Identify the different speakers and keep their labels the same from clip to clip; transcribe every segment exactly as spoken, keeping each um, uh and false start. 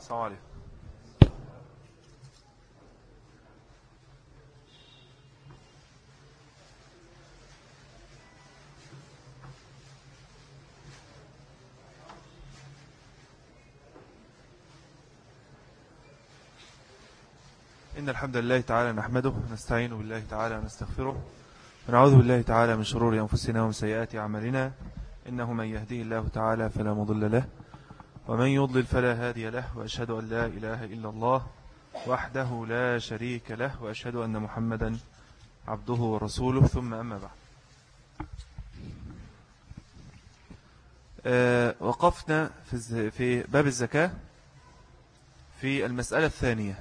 Speaker 1: السلام عليكم. إن الحمد لله تعالى نحمده ونستعين بالله تعالى ونستغفره ونعوذ بالله تعالى من شرور أنفسنا ومن سيئات أعمالنا، إنه من يهديه الله تعالى فلا مضل له ومن يضلل فلا هادي له، وأشهد أن لا إله إلا الله وحده لا شريك له، وأشهد أن محمدا عبده ورسوله، ثم أما بعد. أه وقفنا في, في باب الزكاة في المسألة الثانية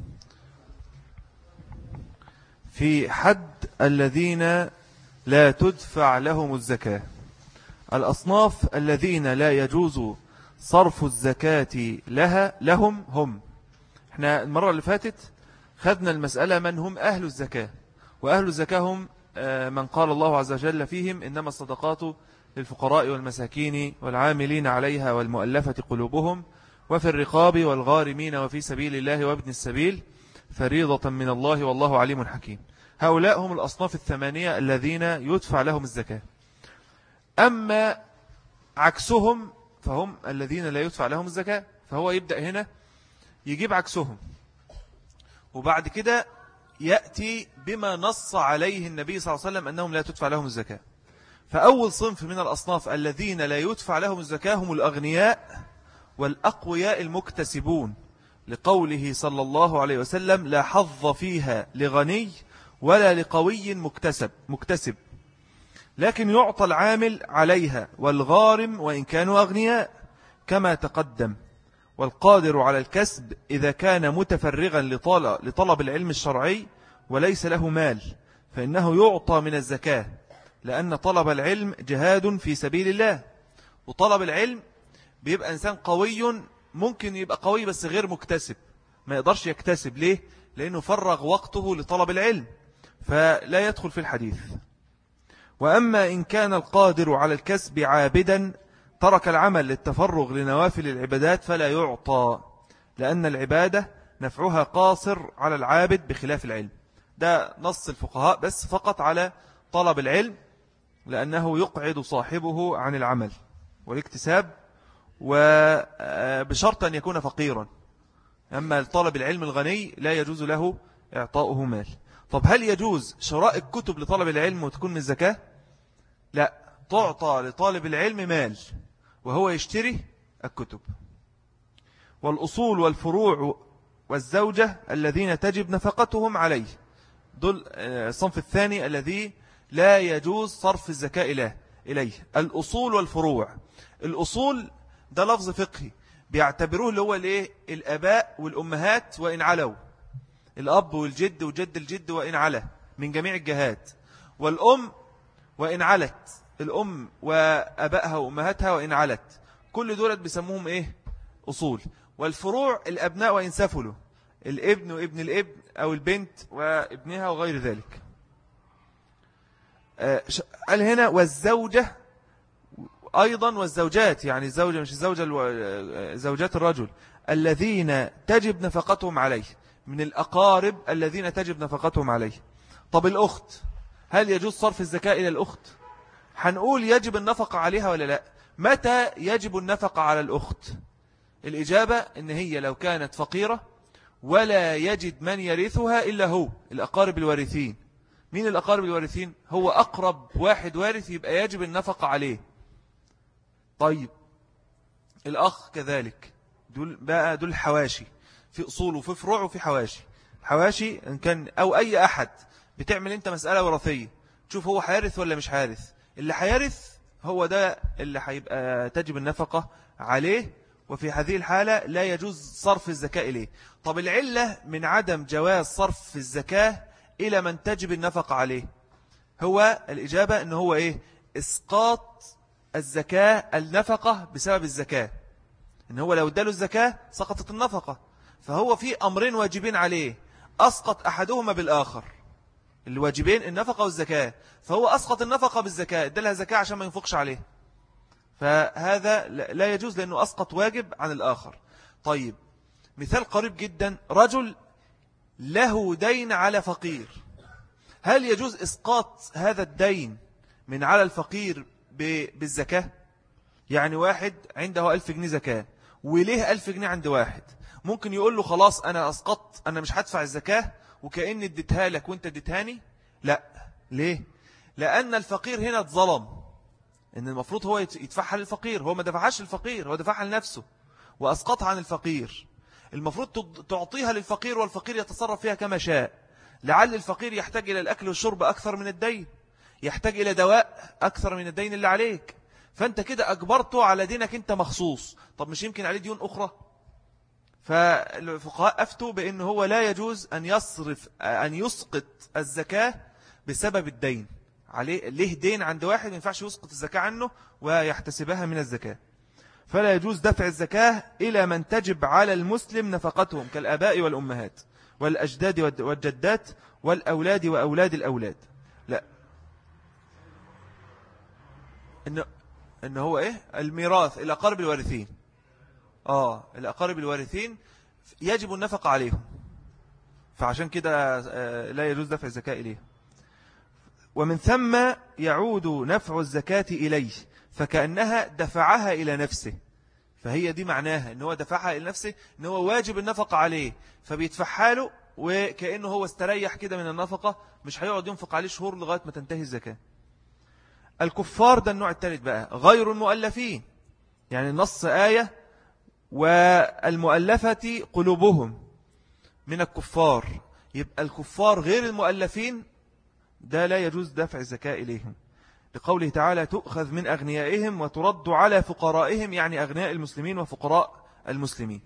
Speaker 1: في حد الذين لا تدفع لهم الزكاة. الأصناف الذين لا يجوز صرف الزكاة لها لهم هم، احنا المرة اللي فاتت خذنا المسألة من هم أهل الزكاة، وأهل الزكاة هم من قال الله عز وجل فيهم إنما الصدقات للفقراء والمساكين والعاملين عليها والمؤلفة قلوبهم وفي الرقاب والغارمين وفي سبيل الله وابن السبيل فريضة من الله والله عليم حكيم. هؤلاء هم الأصناف الثمانية الذين يدفع لهم الزكاة. أما عكسهم فهم الذين لا يدفع لهم الزكاة، فهو يبدأ هنا يجيب عكسهم، وبعد كده يأتي بما نص عليه النبي صلى الله عليه وسلم أنهم لا تدفع لهم الزكاة. فأول صنف من الأصناف الذين لا يدفع لهم الزكاة هم الأغنياء والأقوياء المكتسبون، لقوله صلى الله عليه وسلم لا حظ فيها لغني ولا لقوي مكتسب مكتسب لكن يعطى العامل عليها والغارم وإن كانوا أغنياء كما تقدم، والقادر على الكسب إذا كان متفرغا لطلب العلم الشرعي وليس له مال فإنه يعطى من الزكاة، لأن طلب العلم جهاد في سبيل الله. وطلب العلم بيبقى إنسان قوي، ممكن يبقى قوي بس غير مكتسب، ما يقدرش يكتسب. ليه؟ لأنه فرغ وقته لطلب العلم فلا يدخل في الحديث. وأما إن كان القادر على الكسب عابدا ترك العمل للتفرغ لنوافل العبادات فلا يعطى، لأن العبادة نفعها قاصر على العابد بخلاف العلم. ده نص الفقهاء بس فقط على طلب العلم، لأنه يقعد صاحبه عن العمل والاكتساب، وبشرط أن يكون فقيرا. أما طلب العلم الغني لا يجوز له إعطاؤه مال. طب هل يجوز شراء الكتب لطلب العلم وتكون من الزكاة؟ لا، تعطى لطالب العلم مال وهو يشتري الكتب. والأصول والفروع والزوجة الذين تجب نفقتهم عليه، دول الصنف الثاني الذي لا يجوز صرف الزكاة إليه. الأصول والفروع، الأصول ده لفظ فقهي بيعتبروه اللي هو الايه الآباء والأمهات وإن علوا، الأب والجد وجد الجد وإن علا من جميع الجهات، والأم وإن علت، الأم وأبائها وأمهاتها وإن علت، كل دولت بيسموهم إيه أصول. والفروع الأبناء وإن سفلوا، الابن وابن الابن أو البنت وابنها وغير ذلك. قال هنا والزوجة أيضا، والزوجات يعني الزوجة مش الزوجة زوجات الرجل الذين تجب نفقتهم عليه، من الأقارب الذين تجب نفقتهم عليه. طب الأخت، هل يجوز صرف الزكاة إلى الأخت؟ هنقول يجب النفقة عليها ولا لا؟ متى يجب النفقة على الأخت؟ الإجابة إن هي لو كانت فقيرة ولا يجد من يرثها إلا هو، الأقارب الوارثين. مين الأقارب الوارثين؟ هو أقرب واحد وارث يبقى يجب النفقة عليه. طيب الأخ كذلك، دول بقى دول حواشي، في أصول وفي فروع وفي حواشي. حواشي إن كان أو أي أحد بتعمل أنت مسألة وراثية تشوف هو حيرث ولا مش حيرث، اللي حيرث هو ده اللي حيبقى تجب النفقة عليه، وفي هذه الحالة لا يجوز صرف الزكاة إليه. طب العلة من عدم جواز صرف الزكاة إلى من تجب النفقة عليه، هو الإجابة إنه هو إيه؟ إسقاط الزكاة النفقة بسبب الزكاة، إن هو لو اداله الزكاة سقطت النفقة، فهو في أمرين واجبين عليه أسقط أحدهما بالآخر، الواجبين النفقة والزكاة، فهو أسقط النفقة بالزكاة، ادالها زكاة عشان ما ينفقش عليه، فهذا لا يجوز لأنه أسقط واجب عن الآخر. طيب مثال قريب جدا، رجل له دين على فقير، هل يجوز إسقاط هذا الدين من على الفقير بالزكاة؟ يعني واحد عنده ألف جنيه زكاة وليه ألف جنيه عند واحد، ممكن يقول له خلاص أنا أسقطت، أنا مش هدفع الزكاة وكأني اديتها لك وانت اديتهاني؟ لا. ليه؟ لأن الفقير هنا اتظلم، إن المفروض هو يدفعها للفقير، هو ما دفعهاش للفقير، هو دفعها لنفسه وأسقطها عن الفقير. المفروض تعطيها للفقير والفقير يتصرف فيها كما شاء. لعل الفقير يحتاج إلى الأكل والشرب أكثر من الدين، يحتاج إلى دواء أكثر من الدين اللي عليك، فأنت كده أجبرته على دينك أنت مخصوص. طب مش يمكن عليه ديون أخرى؟ فالفقهاء أفتوا بأنه هو لا يجوز أن يصرف أن يسقط الزكاة بسبب الدين عليه، ليه دين عند واحد ما ينفعش يسقط الزكاة عنه ويحتسبها من الزكاة. فلا يجوز دفع الزكاة إلى من تجب على المسلم نفقتهم كالآباء والأمهات والأجداد والجدات والأولاد وأولاد الأولاد. لا، إنه, إنه هو إيه؟ الميراث، الأقارب الوارثين. آه الأقارب الوارثين يجب النفقة عليهم، فعشان كده لا يجوز دفع الزكاة إليه. ومن ثم يعود نفع الزكاة إليه، فكأنها دفعها إلى نفسه، فهي دي معناها إن هو دفعها إلى نفسه، إن هو واجب النفقة عليه فبيدفعها له، وكأنه هو استريح كده من النفقة، مش هيقعد ينفق عليه شهور لغاية ما تنتهي الزكاة. الكفار ده النوع الثالث بقى، غير المؤلفين، يعني نص آية والمؤلفة قلوبهم من الكفار، يبقى الكفار غير المؤلفين ده لا يجوز دفع الزكاة إليهم، لقوله تعالى تؤخذ من أغنيائهم وترد على فقرائهم، يعني أغنياء المسلمين وفقراء المسلمين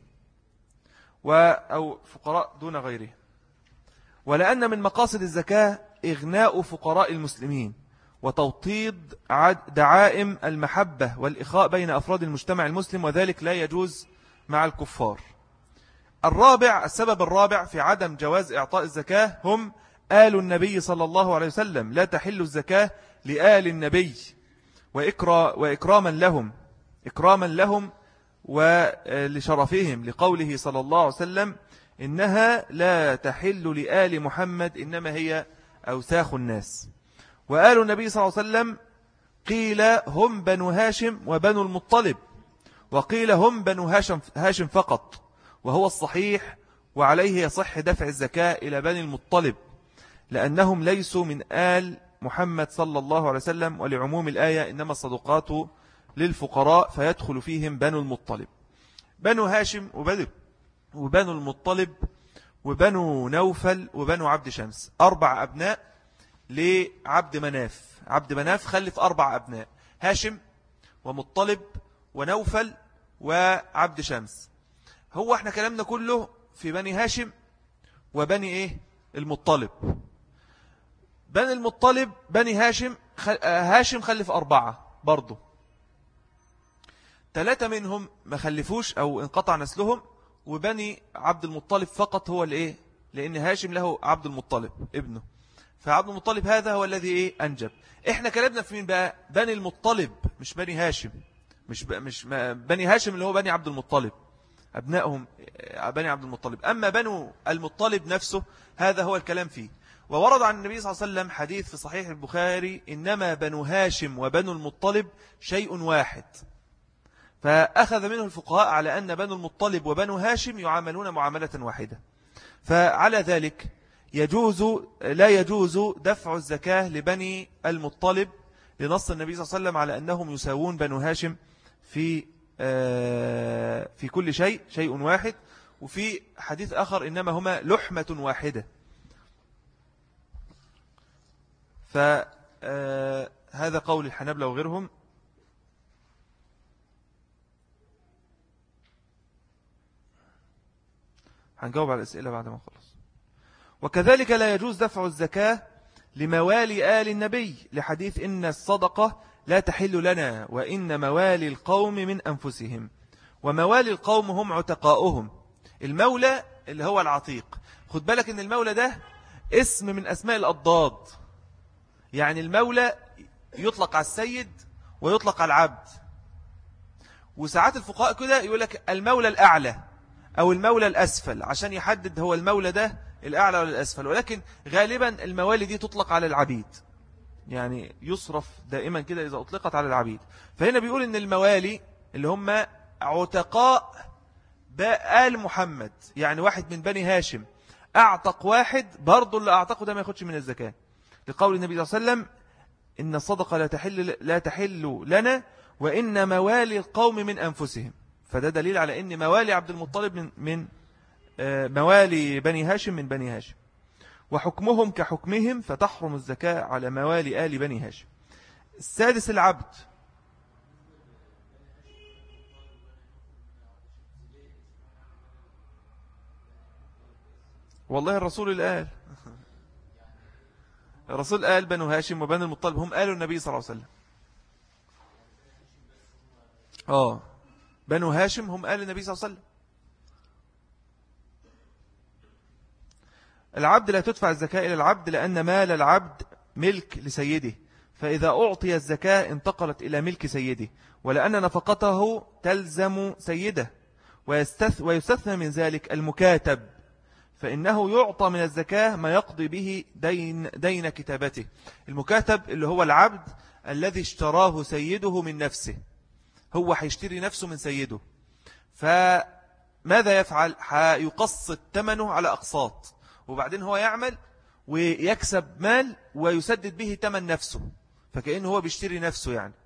Speaker 1: أو فقراء دون غيرهم. ولأن من مقاصد الزكاة إغناء فقراء المسلمين وتوطيد دعائم المحبة والإخاء بين أفراد المجتمع المسلم، وذلك لا يجوز مع الكفار. الرابع، السبب الرابع في عدم جواز إعطاء الزكاة هم آل النبي صلى الله عليه وسلم، لا تحل الزكاة لآل النبي وإكرا وإكراما لهم إكراما لهم ولشرفهم، لقوله صلى الله عليه وسلم إنها لا تحل لآل محمد إنما هي أوساخ الناس. وآل النبي صلى الله عليه وسلم قيل هم بنو هاشم وبنو المطلب، وقيل هم بنو هاشم, هاشم فقط، وهو الصحيح، وعليه يصح دفع الزكاة إلى بني المطلب لأنهم ليسوا من آل محمد صلى الله عليه وسلم، ولعموم الآية إنما الصدقات للفقراء فيدخل فيهم بنو المطلب. بنو هاشم وبنو, وبنو المطلب وبنو نوفل وبنو عبد شمس، أربع أبناء لعبد مناف. عبد مناف خلف أربع أبناء، هاشم ومطلب ونوفل وعبد شمس. هو احنا كلامنا كله في بني هاشم وبني ايه المطلب. بني المطلب بني هاشم خل... هاشم خلف أربعة برضو، ثلاثة منهم ما خلفوش أو انقطع نسلهم، وبني عبد المطلب فقط هو الايه، لأن هاشم له عبد المطلب ابنه، فعبد المطلب هذا هو الذي ايه أنجب. احنا كلامنا في مين بقى؟ بني المطلب، مش بني هاشم، مش ب... مش بني هاشم اللي هو بني عبد المطلب أبنائهم بني عبد المطلب. أما بنو المطلب نفسه هذا هو الكلام فيه. وورد عن النبي صلى الله عليه وسلم حديث في صحيح البخاري إنما بنو هاشم وبنو المطلب شيء واحد، فأخذ منه الفقهاء على أن بنو المطلب وبنو هاشم يعاملون معاملة واحدة. فعلى ذلك يجوز لا يجوز دفع الزكاة لبني المطلب لنص النبي صلى الله عليه وسلم على أنهم يساوون بنو هاشم في في كل شيء شيء واحد، وفي حديث آخر إنما هما لحمة واحدة. فهذا قول الحنابلة وغيرهم. هنجاوب على الأسئلة بعد ما نخلص. وكذلك لا يجوز دفع الزكاة لموالي آل النبي لحديث إن الصدقة لا تحل لنا وإن موالي القوم من أنفسهم. وموالي القوم هم عتقاؤهم. المولى اللي هو العتيق، خد بالك إن المولى ده اسم من أسماء الأضداد، يعني المولى يطلق على السيد ويطلق على العبد. وساعات الفقهاء كده يقول لك المولى الأعلى أو المولى الأسفل عشان يحدد هو المولى ده الأعلى ولا الأسفل، ولكن غالبا الموالي دي تطلق على العبيد، يعني يصرف دائما كده إذا أطلقت على العبيد. فهنا بيقول إن الموالي اللي هم عتقاء آل محمد، يعني واحد من بني هاشم أعتق واحد، برضو اللي أعتقه ده ما ياخدش من الزكاة، لقول النبي صلى الله عليه وسلم إن الصدقة لا تحل, لا تحل لنا وإن موالي القوم من أنفسهم. فده دليل على أن موالي عبد المطلب من, من موالي بني هاشم من بني هاشم، وحكمهم كحكمهم، فتحرم الزكاة على موالي آل بني هاشم. السادس العبد. والله الرسول اللي قال الرسول قال بنو هاشم وبنو المطلب هم قالوا النبي صلى الله عليه وسلم. آه بنو هاشم هم قال النبي صلى الله عليه وسلم. العبد لا تدفع الزكاة إلى العبد لأن مال العبد ملك لسيده، فإذا أعطي الزكاة انتقلت إلى ملك سيده، ولأن نفقته تلزم سيده، ويستثنى من ذلك المكاتب، فإنه يعطى من الزكاة ما يقضي به دين, دين كتابته. المكاتب اللي هو العبد الذي اشتراه سيده من نفسه، هو هيشتري نفسه من سيده، فماذا يفعل؟ هيقسط ثمنه على أقساط، وبعدين هو يعمل ويكسب مال ويسدد به ثمن نفسه، فكأنه هو بيشتري نفسه يعني.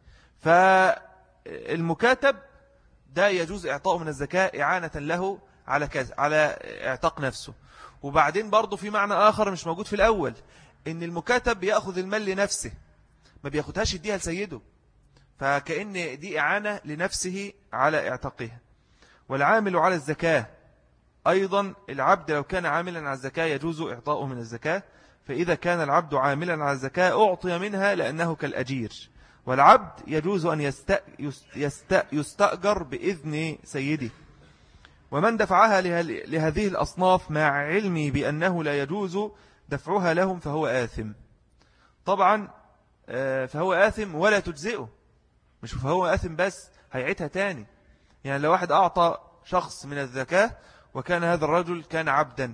Speaker 1: فالمكاتب ده يجوز إعطاءه من الزكاة إعانة له على كذا، على اعتاق نفسه. وبعدين برضو في معنى آخر مش موجود في الأول، إن المكاتب بيأخذ المال لنفسه، ما بيأخذهاش يديها لسيده، فكأن دي إعانة لنفسه على اعتاقها. والعامل على الزكاة أيضا العبد لو كان عاملا على الزكاة يجوز إعطاؤه من الزكاة، فإذا كان العبد عاملا على الزكاة أعطي منها لأنه كالأجير. والعبد يجوز أن يست... يست... يستأجر بإذن سيده. ومن دفعها له... لهذه الأصناف مع علمي بأنه لا يجوز دفعها لهم فهو آثم. طبعا فهو آثم ولا تجزئه، مش فهو آثم بس، هيعيدها تاني. يعني لو واحد أعطى شخص من الزكاة وكان هذا الرجل كان عبدا،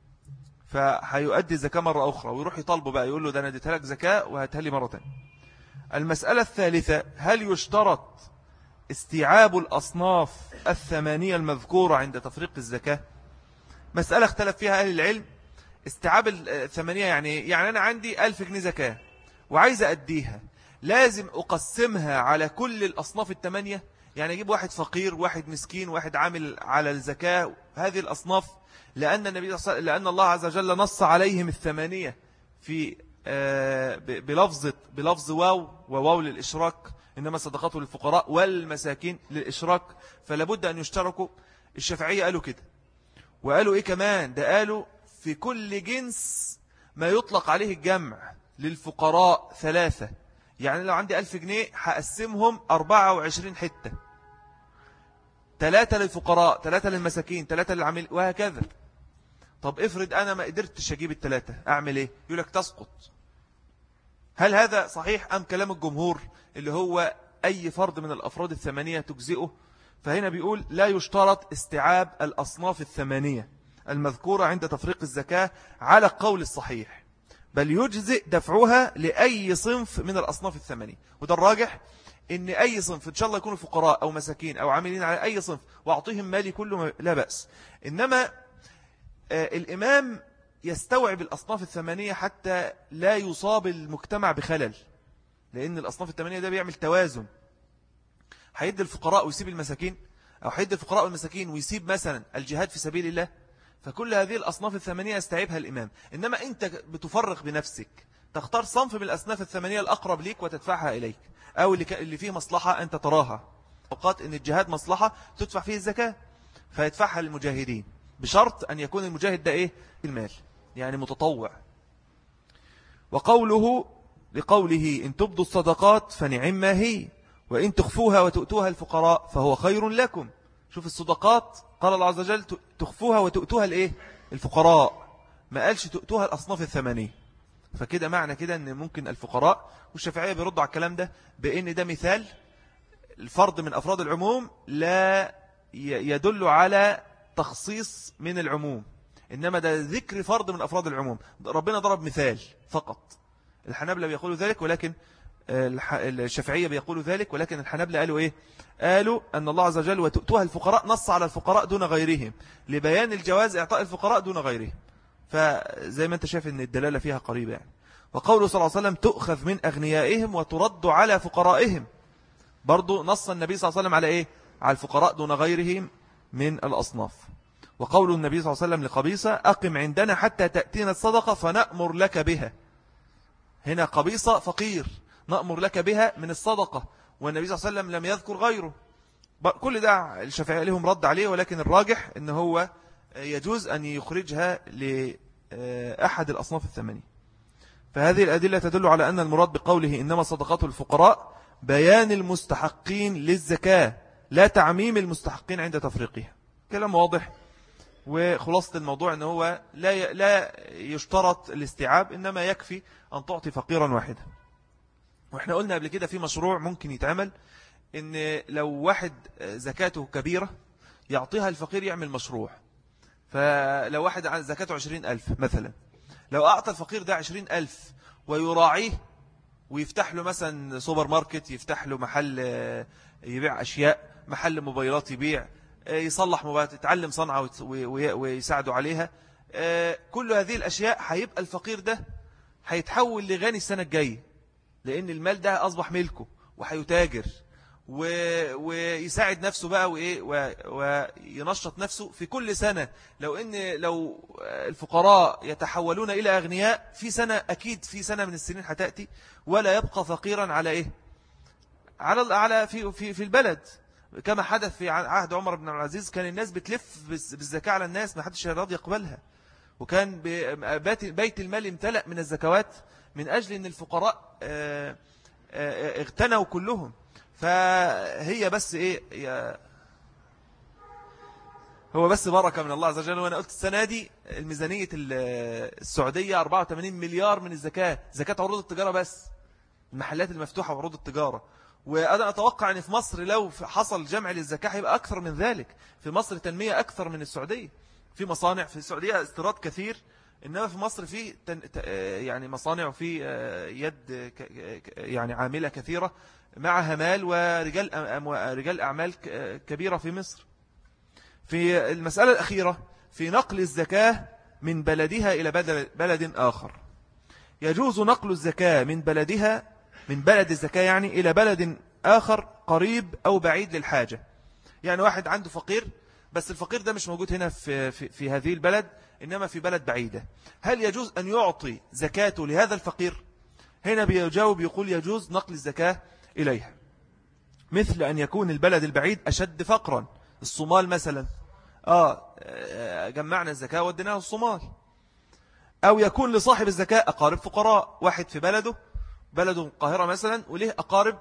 Speaker 1: فهيؤدي الزكاة مرة أخرى ويروح يطالبه بقى، يقول له ده أنا اديتها لك زكاة وهاتها لي مرة تانية. المسألة الثالثة، هل يشترط استيعاب الأصناف الثمانية المذكورة عند تفريق الزكاة؟ مسألة اختلف فيها أهل العلم. استيعاب الثمانية يعني يعني أنا عندي ألف جنيه زكاة وعايز أديها، لازم أقسمها على كل الأصناف الثمانية؟ يعني أجيب واحد فقير، واحد مسكين، واحد عامل على الزكاة، هذه الأصناف، لأن النبي لأن الله عز وجل نص عليهم الثمانية في بلفظ بلفظ واو وواو للإشراك، إنما صدقاته للفقراء والمساكين للإشراك، فلا بد أن يشتركوا. الشافعية قالوا كده، وقالوا إيه كمان؟ ده قالوا في كل جنس ما يطلق عليه الجمع للفقراء ثلاثة. يعني لو عندي ألف جنيه هقسمهم أربعة وعشرين حتة، ثلاثة للفقراء، ثلاثة للمساكين، ثلاثة للعميل، وهكذا. طب افرض أنا ما قدرتش أجيب الثلاثة، أعمل إيه؟ يقول لك تسقط. هل هذا صحيح أم كلام الجمهور اللي هو أي فرد من الأفراد الثمانية تجزئه؟ فهنا بيقول لا يشترط استيعاب الأصناف الثمانية المذكورة عند تفريق الزكاة على القول الصحيح، بل يجزئ دفعها لأي صنف من الأصناف الثمانية. وده الراجح، إن أي صنف إن شاء الله يكونوا فقراء أو مساكين أو عاملين على أي صنف وأعطيهم مالي كله لا بأس. إنما آه الإمام يستوعب الأصناف الثمانية حتى لا يصاب المجتمع بخلل، لأن الأصناف الثمانية ده بيعمل توازن. هيدي الفقراء ويسيب المساكين، أو هيدي الفقراء والمساكين ويسيب مثلا الجهاد في سبيل الله. فكل هذه الأصناف الثمانية يستوعبها الإمام. إنما أنت بتفرق بنفسك، تختار صنف من الأصناف الثمانية الأقرب ليك وتدفعها إليك، أو اللي فيه مصلحة أنت تراها. أوقات إن الجهاد مصلحة تدفع فيه الزكاة فيدفعها للمجاهدين، بشرط أن يكون المجاهد ده إيه؟ المال، يعني متطوع. وقوله لقوله إن تبدوا الصدقات فنعم ما هي، وإن تخفوها وتؤتوها الفقراء فهو خير لكم. شوف الصدقات قال الله عز وجل تخفوها وتؤتوها الإيه؟ الفقراء، ما قالش تؤتوها الأصناف الثمانية. فكده معنى كده أن ممكن الفقراء، والشافعية بيردوا على الكلام ده بأن ده مثال الفرد من أفراد العموم لا يدل على تخصيص من العموم، إنما ده ذكر فرد من أفراد العموم. ربنا ضرب مثال فقط. الحنابلة بيقولوا ذلك، ولكن الشافعية بيقولوا ذلك، ولكن الحنابلة قالوا إيه؟ قالوا أن الله عز وجل وتؤتوها الفقراء نص على الفقراء دون غيرهم لبيان الجواز إعطاء الفقراء دون غيرهم. فزي ما أنت شايف أن الدلالة فيها قريبة يعني. وقوله صلى الله عليه وسلم تؤخذ من أغنيائهم وترد على فقرائهم، برضو نص النبي صلى الله عليه وسلم على إيه؟ على الفقراء دون غيرهم من الأصناف. وقول النبي صلى الله عليه وسلم لقبيصة أقم عندنا حتى تأتينا الصدقة فنأمر لك بها. هنا قبيصة فقير نأمر لك بها من الصدقة، والنبي صلى الله عليه وسلم لم يذكر غيره. كل ده الشافعية لهم رد عليه، ولكن الراجح أنه هو يجوز أن يخرجها لأحد الأصناف الثمانية. فهذه الأدلة تدل على أن المراد بقوله إنما صدقات الفقراء بيان المستحقين للزكاة لا تعميم المستحقين عند تفريقها. كلام واضح. وخلاصة الموضوع أنه هو لا لا يشترط الاستيعاب، إنما يكفي أن تعطي فقيرا واحدا. وإحنا قلنا قبل كده في مشروع ممكن يتعمل، إن لو واحد زكاته كبيرة يعطيها الفقير يعمل مشروع. فلو واحد زكاته عشرين ألف مثلا، لو أعطى الفقير ده عشرين ألف ويراعيه ويفتح له مثلا سوبر ماركت، يفتح له محل يبيع أشياء، محل موبايلات يبيع، يصلح موبايلات، يتعلم صنعة ويساعده عليها، كل هذه الأشياء هيبقى الفقير ده هيتحول لغني السنة الجاية، لأن المال ده أصبح ملكه وهيتاجر ويساعد نفسه بقى وإيه وينشط نفسه في كل سنة. لو إن لو الفقراء يتحولون إلى أغنياء في سنة، أكيد في سنة من السنين هتأتي ولا يبقى فقيرا على إيه على على في في في البلد، كما حدث في عهد عمر بن العزيز. كان الناس بتلف بالزكاة على الناس، ما حدش راضي يقبلها، وكان بيت المال امتلأ من الزكوات من أجل أن الفقراء اغتنوا كلهم. فهي بس إيه هو بس بركة من الله عز وجل. وأنا قلت السنة دي الميزانية السعودية أربعة وثمانين مليار من الزكاة، زكاة عروض التجارة بس، المحلات المفتوحة وعروض التجارة. وأنا أتوقع أن في مصر لو حصل جمع للزكاة هيبقى أكثر من ذلك. في مصر تنمية أكثر من السعودية، في مصانع في السعودية استيراد كثير، إنما في مصر في يعني مصانع وفي يد يعني عاملة كثيرة معها مال ورجال رجال أعمال كبيرة في مصر. في المسألة الأخيرة في نقل الزكاة من بلدها إلى بلد آخر، يجوز نقل الزكاة من بلدها من بلد الزكاة يعني إلى بلد آخر قريب أو بعيد للحاجة. يعني واحد عنده فقير، بس الفقير ده مش موجود هنا في, في, في هذه البلد، إنما في بلد بعيدة. هل يجوز أن يعطي زكاته لهذا الفقير؟ هنا بيجاوب يقول يجوز نقل الزكاة إليها، مثل أن يكون البلد البعيد أشد فقرا، الصومال مثلا، آه جمعنا الزكاة وديناها الصومال. أو يكون لصاحب الزكاة أقارب فقراء، واحد في بلده بلده القاهرة مثلا وليه أقارب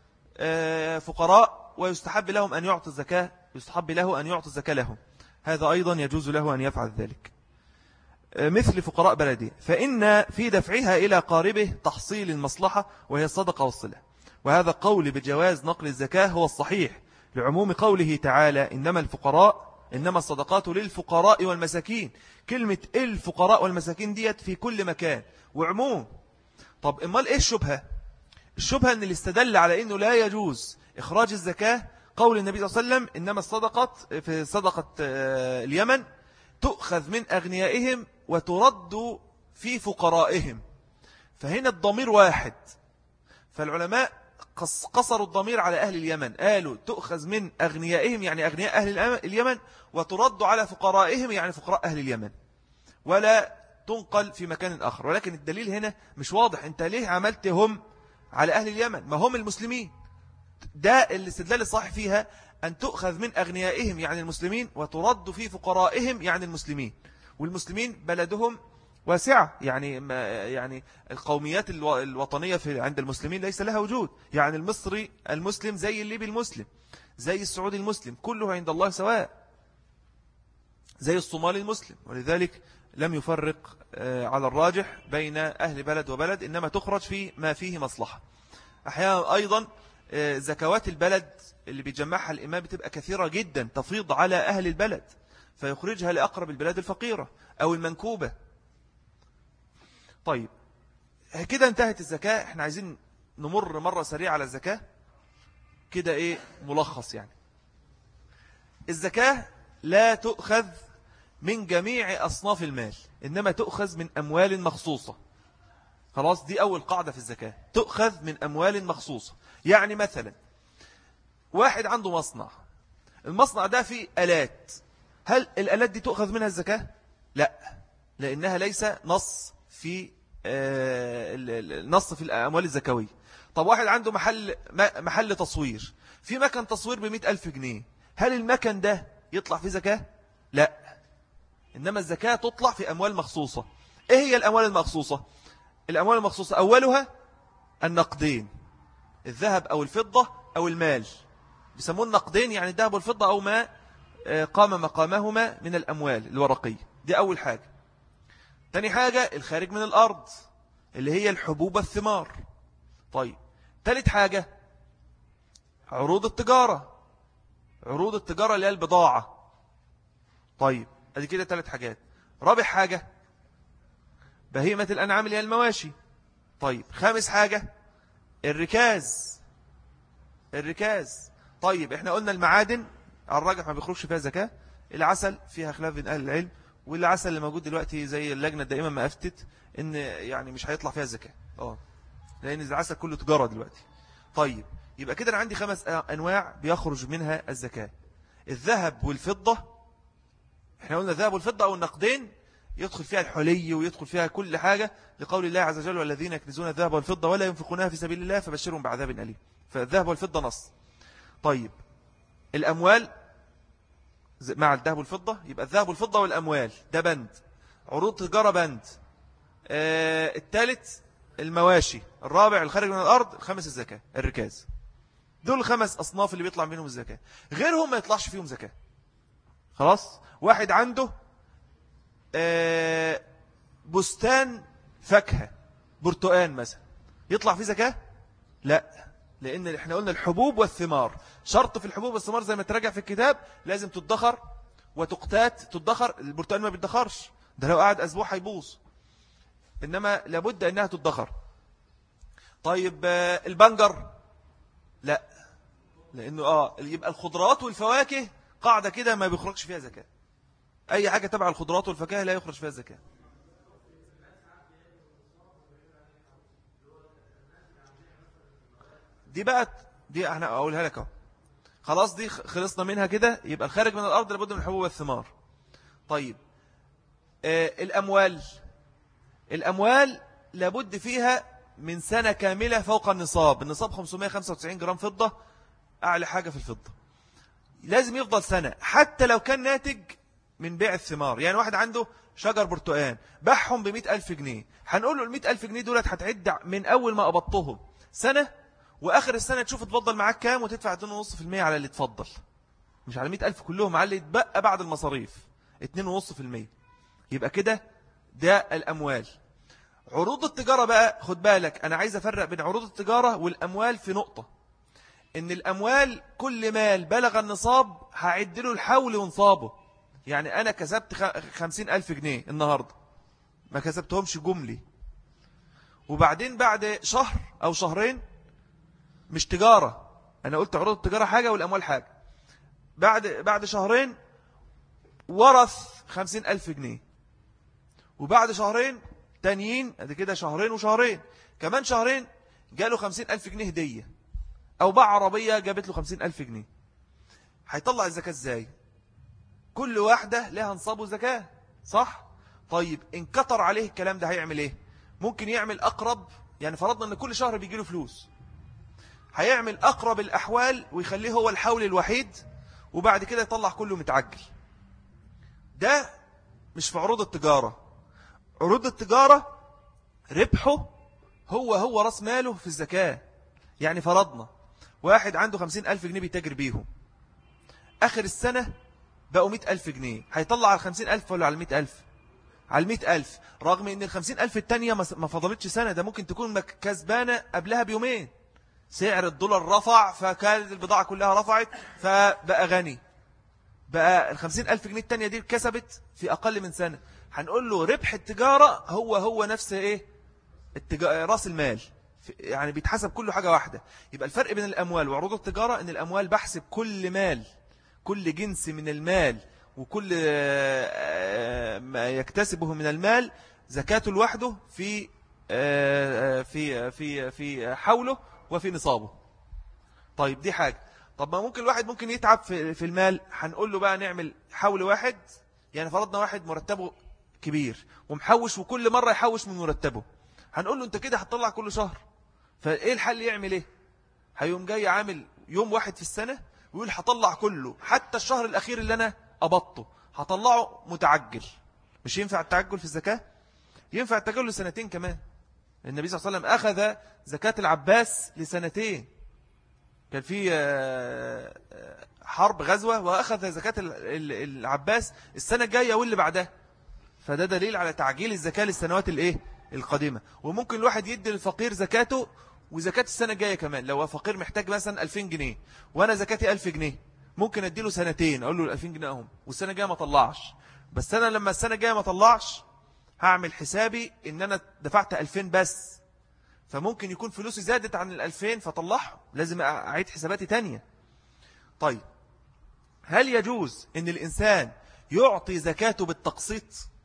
Speaker 1: فقراء ويستحب لهم أن يعطي الزكاة، يستحب له أن يعطي الزكاة لهم، هذا أيضا يجوز له أن يفعل ذلك مثل فقراء بلده، فإن في دفعها إلى قاربه تحصيل المصلحة وهي الصدقة والصلة. وهذا قول بجواز نقل الزكاة هو الصحيح لعموم قوله تعالى إنما الفقراء إنما الصدقات للفقراء والمساكين. كلمة الفقراء والمساكين ديت في كل مكان وعموم. طب إمال إيه الشبهة؟ الشبهة أن اللي استدل على أنه لا يجوز إخراج الزكاة قول النبي صلى الله عليه وسلم إنما الصدقات في صدقة اليمن تؤخذ من أغنيائهم وترد في فقرائهم، فهنا الضمير واحد. فالعلماء قصروا الضمير على أهل اليمن، قالوا تؤخذ من أغنيائهم يعني أغنياء أهل اليمن، وترد على فقرائهم يعني فقراء أهل اليمن، ولا تنقل في مكان آخر. ولكن الدليل هنا مش واضح، أنت ليه عملتهم على أهل اليمن؟ ما هم المسلمين. ده الاستدلال الصحيح فيها أن تؤخذ من أغنيائهم يعني المسلمين وترد في فقرائهم يعني المسلمين، والمسلمين بلدهم واسعة، يعني يعني القوميات الوطنية في عند المسلمين ليس لها وجود. يعني المصري المسلم زي الليبي المسلم، زي السعودي المسلم، كله عند الله سواء، زي الصومالي المسلم. ولذلك لم يفرق على الراجح بين أهل بلد وبلد، إنما تخرج في ما فيه مصلحة. أحيانا أيضا زكوات البلد اللي بيجمعها الإمام بتبقى كثيرة جدا، تفيض على أهل البلد، فيخرجها لأقرب البلاد الفقيرة أو المنكوبة. طيب كده انتهت الزكاة. احنا عايزين نمر مرة سريعة على الزكاة كده، ايه ملخص يعني. الزكاة لا تؤخذ من جميع أصناف المال، إنما تؤخذ من أموال مخصوصة. خلاص، دي أول قاعدة في الزكاة، تؤخذ من أموال مخصوصة. يعني مثلا واحد عنده مصنع، المصنع ده فيه آلات، هل الآلات دي تؤخذ منها الزكاة؟ لا، لأنها ليس نص في النص في الأموال الزكوية. طب واحد عنده محل محل تصوير، في مكان تصوير بمئة ألف جنيه، هل المكان ده يطلع فيه زكاة؟ لا، إنما الزكاة تطلع في أموال مخصوصة. إيه هي الأموال المخصوصة؟ الأموال المخصوصة أولها النقدين، الذهب أو الفضة أو المال، بيسمون النقدين يعني الذهب والفضة أو ما قام مقامهما من الأموال الورقية. دي أول حاجة. تاني حاجة الخارج من الأرض اللي هي الحبوب والثمار. طيب تالت حاجة عروض التجارة، عروض التجارة اللي هي البضاعة. طيب ادي كده تلات حاجات. رابع حاجة بهيمة الأنعام اللي هي المواشي. طيب خامس حاجة الركاز، الركاز. طيب احنا قلنا المعادن على الراجح ما بيخرجش فيها زكاة. العسل فيها خلاف بين أهل العلم، والعسل اللي موجود دلوقتي زي اللجنة دائما ما أفتت إن يعني مش هيطلع فيها زكاة، اه لأن العسل كله تجارة دلوقتي. طيب يبقى كده أنا عندي خمس أنواع بيخرج منها الزكاة. الذهب والفضة، احنا قلنا الذهب والفضة أو النقدين يدخل فيها الحلي ويدخل فيها كل حاجة، لقول الله عز وجل والذين يكنزون الذهب والفضة ولا ينفقونها في سبيل الله فبشرهم بعذاب أليم. فالذهب والفضة نص. طيب الأموال مع الذهب والفضة، يبقى الذهب والفضة والأموال ده بند. عروض تجارة بند. آه الثالث المواشي. الرابع الخارج من الأرض. الخامس الزكاة الركاز. دول الخمس أصناف اللي بيطلع منهم الزكاة، غيرهم ما يطلعش فيهم زكاة. خلاص. واحد عنده آه بستان فاكهة، برتقان مثلا، يطلع فيه زكاة؟ لا، لأن احنا قلنا الحبوب والثمار شرط في الحبوب والثمار زي ما تراجع في الكتاب لازم تدخر وتقتات. تدخر، البرتقال ما بيدخرش، ده لو قعد أسبوع هيبوظ، إنما لابد أنها تدخر. طيب البنجر لا، لأنه آه يبقى الخضروات والفواكه قاعدة كده ما بيخرجش فيها زكاة. أي حاجة تبع الخضروات والفواكه لا يخرج فيها زكاة. دي بقى دي احنا اقولها لك اهو. خلاص دي خلصنا منها كده. يبقى الخارج من الارض لابد من الحبوب والثمار. طيب آه الاموال، الاموال لابد فيها من سنة كاملة فوق النصاب. النصاب خمسمائة وخمسة وتسعين جرام فضة، اعلى حاجة في الفضة. لازم يفضل سنة حتى لو كان ناتج من بيع الثمار. يعني واحد عنده شجر برتقان باعهم بمئة ألف جنيه، هنقول له المئة ألف جنيه دولت هتعد من أول ما قبضتهم سنة، وآخر السنة تشوف تفضل معاك كام وتدفع اتنين ونص في المية على اللي تفضل، مش على مئة ألف كلهم، على اللي يتبقى بعد المصاريف اتنين ونص في المية. يبقى كده ده الأموال. عروض التجارة بقى خد بالك، أنا عايز أفرق بين عروض التجارة والأموال في نقطة، إن الأموال كل مال بلغ النصاب هعدله الحول ونصابه. يعني أنا كسبت خمسين ألف جنيه النهاردة، ما كسبتهمش جملي، وبعدين بعد شهر أو شهرين، مش تجارة، أنا قلت عروض التجارة حاجة والأموال حاجة، بعد بعد شهرين ورث خمسين ألف جنيه، وبعد شهرين تانيين، ادي كده شهرين وشهرين كمان شهرين جاله خمسين ألف جنيه هدية، أو باع عربية جابت له خمسين ألف جنيه. هيطلع الزكاة ازاي؟ كل واحدة لها نصاب زكاة، صح؟ طيب إن كتر عليه الكلام ده هيعمل إيه؟ ممكن يعمل أقرب، يعني فرضنا أن كل شهر بيجي له فلوس، هيعمل أقرب الأحوال ويخليه هو الحول الوحيد، وبعد كده يطلع كله متعجل. ده مش في عروض التجارة. عروض التجارة ربحه هو هو رأس ماله في الزكاة. يعني فرضنا واحد عنده خمسين ألف جنيه بيتاجر بيهم، آخر السنة بقوا مئة ألف جنيه، هيطلع على الخمسين ألف ولا على المئة ألف؟ على المئة ألف، رغم ان الخمسين ألف التانية ما فضلتش سنة، ده ممكن تكون كسبانة قبلها بيومين، سعر الدولار رفع فكانت البضاعة كلها رفعت فبقى غني، بقى الخمسين ألف جنيه التانية دي كسبت في أقل من سنة، هنقول له ربح التجارة هو هو نفس إيه التجارة راس المال، يعني بيتحسب كله حاجة واحدة. يبقى الفرق بين الأموال وعروض التجارة إن الأموال بحسب كل مال، كل جنس من المال وكل ما يكتسبه من المال زكاته لوحده في في في في حوله وفي نصابه. طيب دي حاجة. طب ما ممكن الواحد ممكن يتعب في في المال، هنقول له بقى نعمل حول واحد. يعني فرضنا واحد مرتبه كبير ومحوش وكل مرة يحوش من مرتبه، هنقول له انت كده هتطلع كل شهر، فايه الحل؟ يعمل ايه؟ هيوم جاي عامل يوم واحد في السنة ويقول هطلع كله، حتى الشهر الأخير اللي أنا أبطه هطلعه متعجل. مش ينفع التعجل في الزكاة؟ ينفع التعجل لسنتين كمان. النبي صلى الله عليه وسلم أخذ زكاة العباس لسنتين، كان في حرب غزوة وأخذ زكاة العباس السنة الجاية واللي بعدها، فده دليل على تعجيل الزكاة للسنوات الايه القادمة. وممكن الواحد يدي للفقير زكاته وزكاة السنة الجاية كمان. لو فقير محتاج مثلا ألفين جنيه وأنا زكاتي ألف جنيه، ممكن أديله سنتين أقول له الألفين جنيه أهم والسنة الجاية ما طلعش. بس أنا لما السنة الجاية ما طلعش هعمل حسابي إن أنا دفعت ألفين بس، فممكن يكون فلوسي زادت عن الألفين فطلعه، لازم أعيد حساباتي تانية. طيب هل يجوز إن الإنسان يعطي زكاته بالتقسيط؟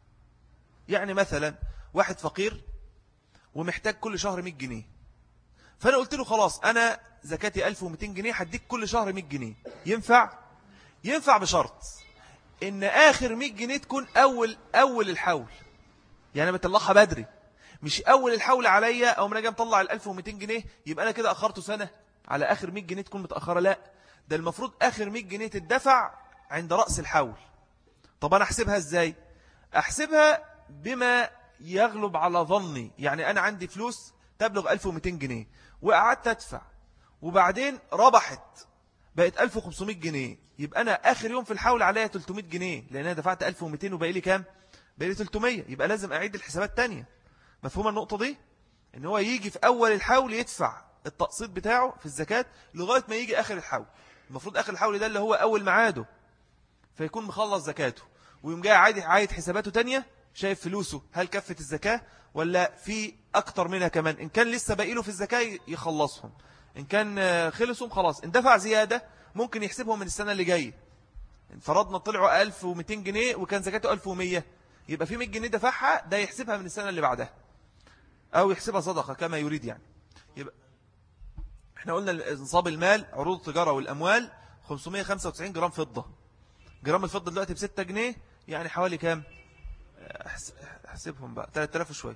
Speaker 1: يعني مثلا واحد فقير ومحتاج كل شهر مئة جنيه، فأنا قلت له خلاص أنا زكاتي ألف ومئتين جنيه هديك كل شهر مئة جنيه. ينفع؟ ينفع بشرط إن آخر مئة جنيه تكون أول أول الحول، يعني بطلعها بدري، مش أول الحول عليا أو من أجي مطلع الألف ومئتين جنيه يبقى أنا كده أخرته سنة على آخر مئة جنيه تكون متأخرة. لا، ده المفروض آخر مئة جنيه تدفع عند رأس الحول. طب أنا أحسبها إزاي؟ أحسبها بما يغلب على ظني. يعني أنا عندي فلوس تبلغ ألف ومئتين جنيه وقعدت أدفع وبعدين ربحت بقت ألف وخمسمائة جنيه، يبقى أنا آخر يوم في الحول عليها ثلاثمائة جنيه، لأن أنا دفعت ألف ومئتين وبقى لي كام؟ بقى لي ثلاثمائة. يبقى لازم أعيد الحسابات تانية. مفهوم النقطة دي؟ إن هو يجي في أول الحول يدفع التقسيط بتاعه في الزكاة لغاية ما يجي آخر الحول. المفروض آخر الحول ده اللي هو أول معاده، فيكون مخلص زكاته ويوم جاي عايد عايد حساباته تانية، شايف فلوسه هل كفت الزكاة ولا في أكتر منها كمان. إن كان لسه باقي له في الزكاة يخلصهم، إن كان خلصهم خلاص. إن دفع زيادة ممكن يحسبهم من السنة اللي جاية. فرضنا طلعوا ألف ومئتين جنيه وكان زكاته ألف ومئة، يبقى في مئة جنيه دفعها، ده يحسبها من السنة اللي بعدها أو يحسبها صدقة كما يريد. يعني يبقى احنا قلنا نصاب المال عروض التجارة والأموال خمسمائة وخمسة وتسعين جرام فضة. جرام الفضة دلوقتي بستة جنيه، يعني حوالي كام؟ احسبهم بقى ثلاثة آلاف وشوية.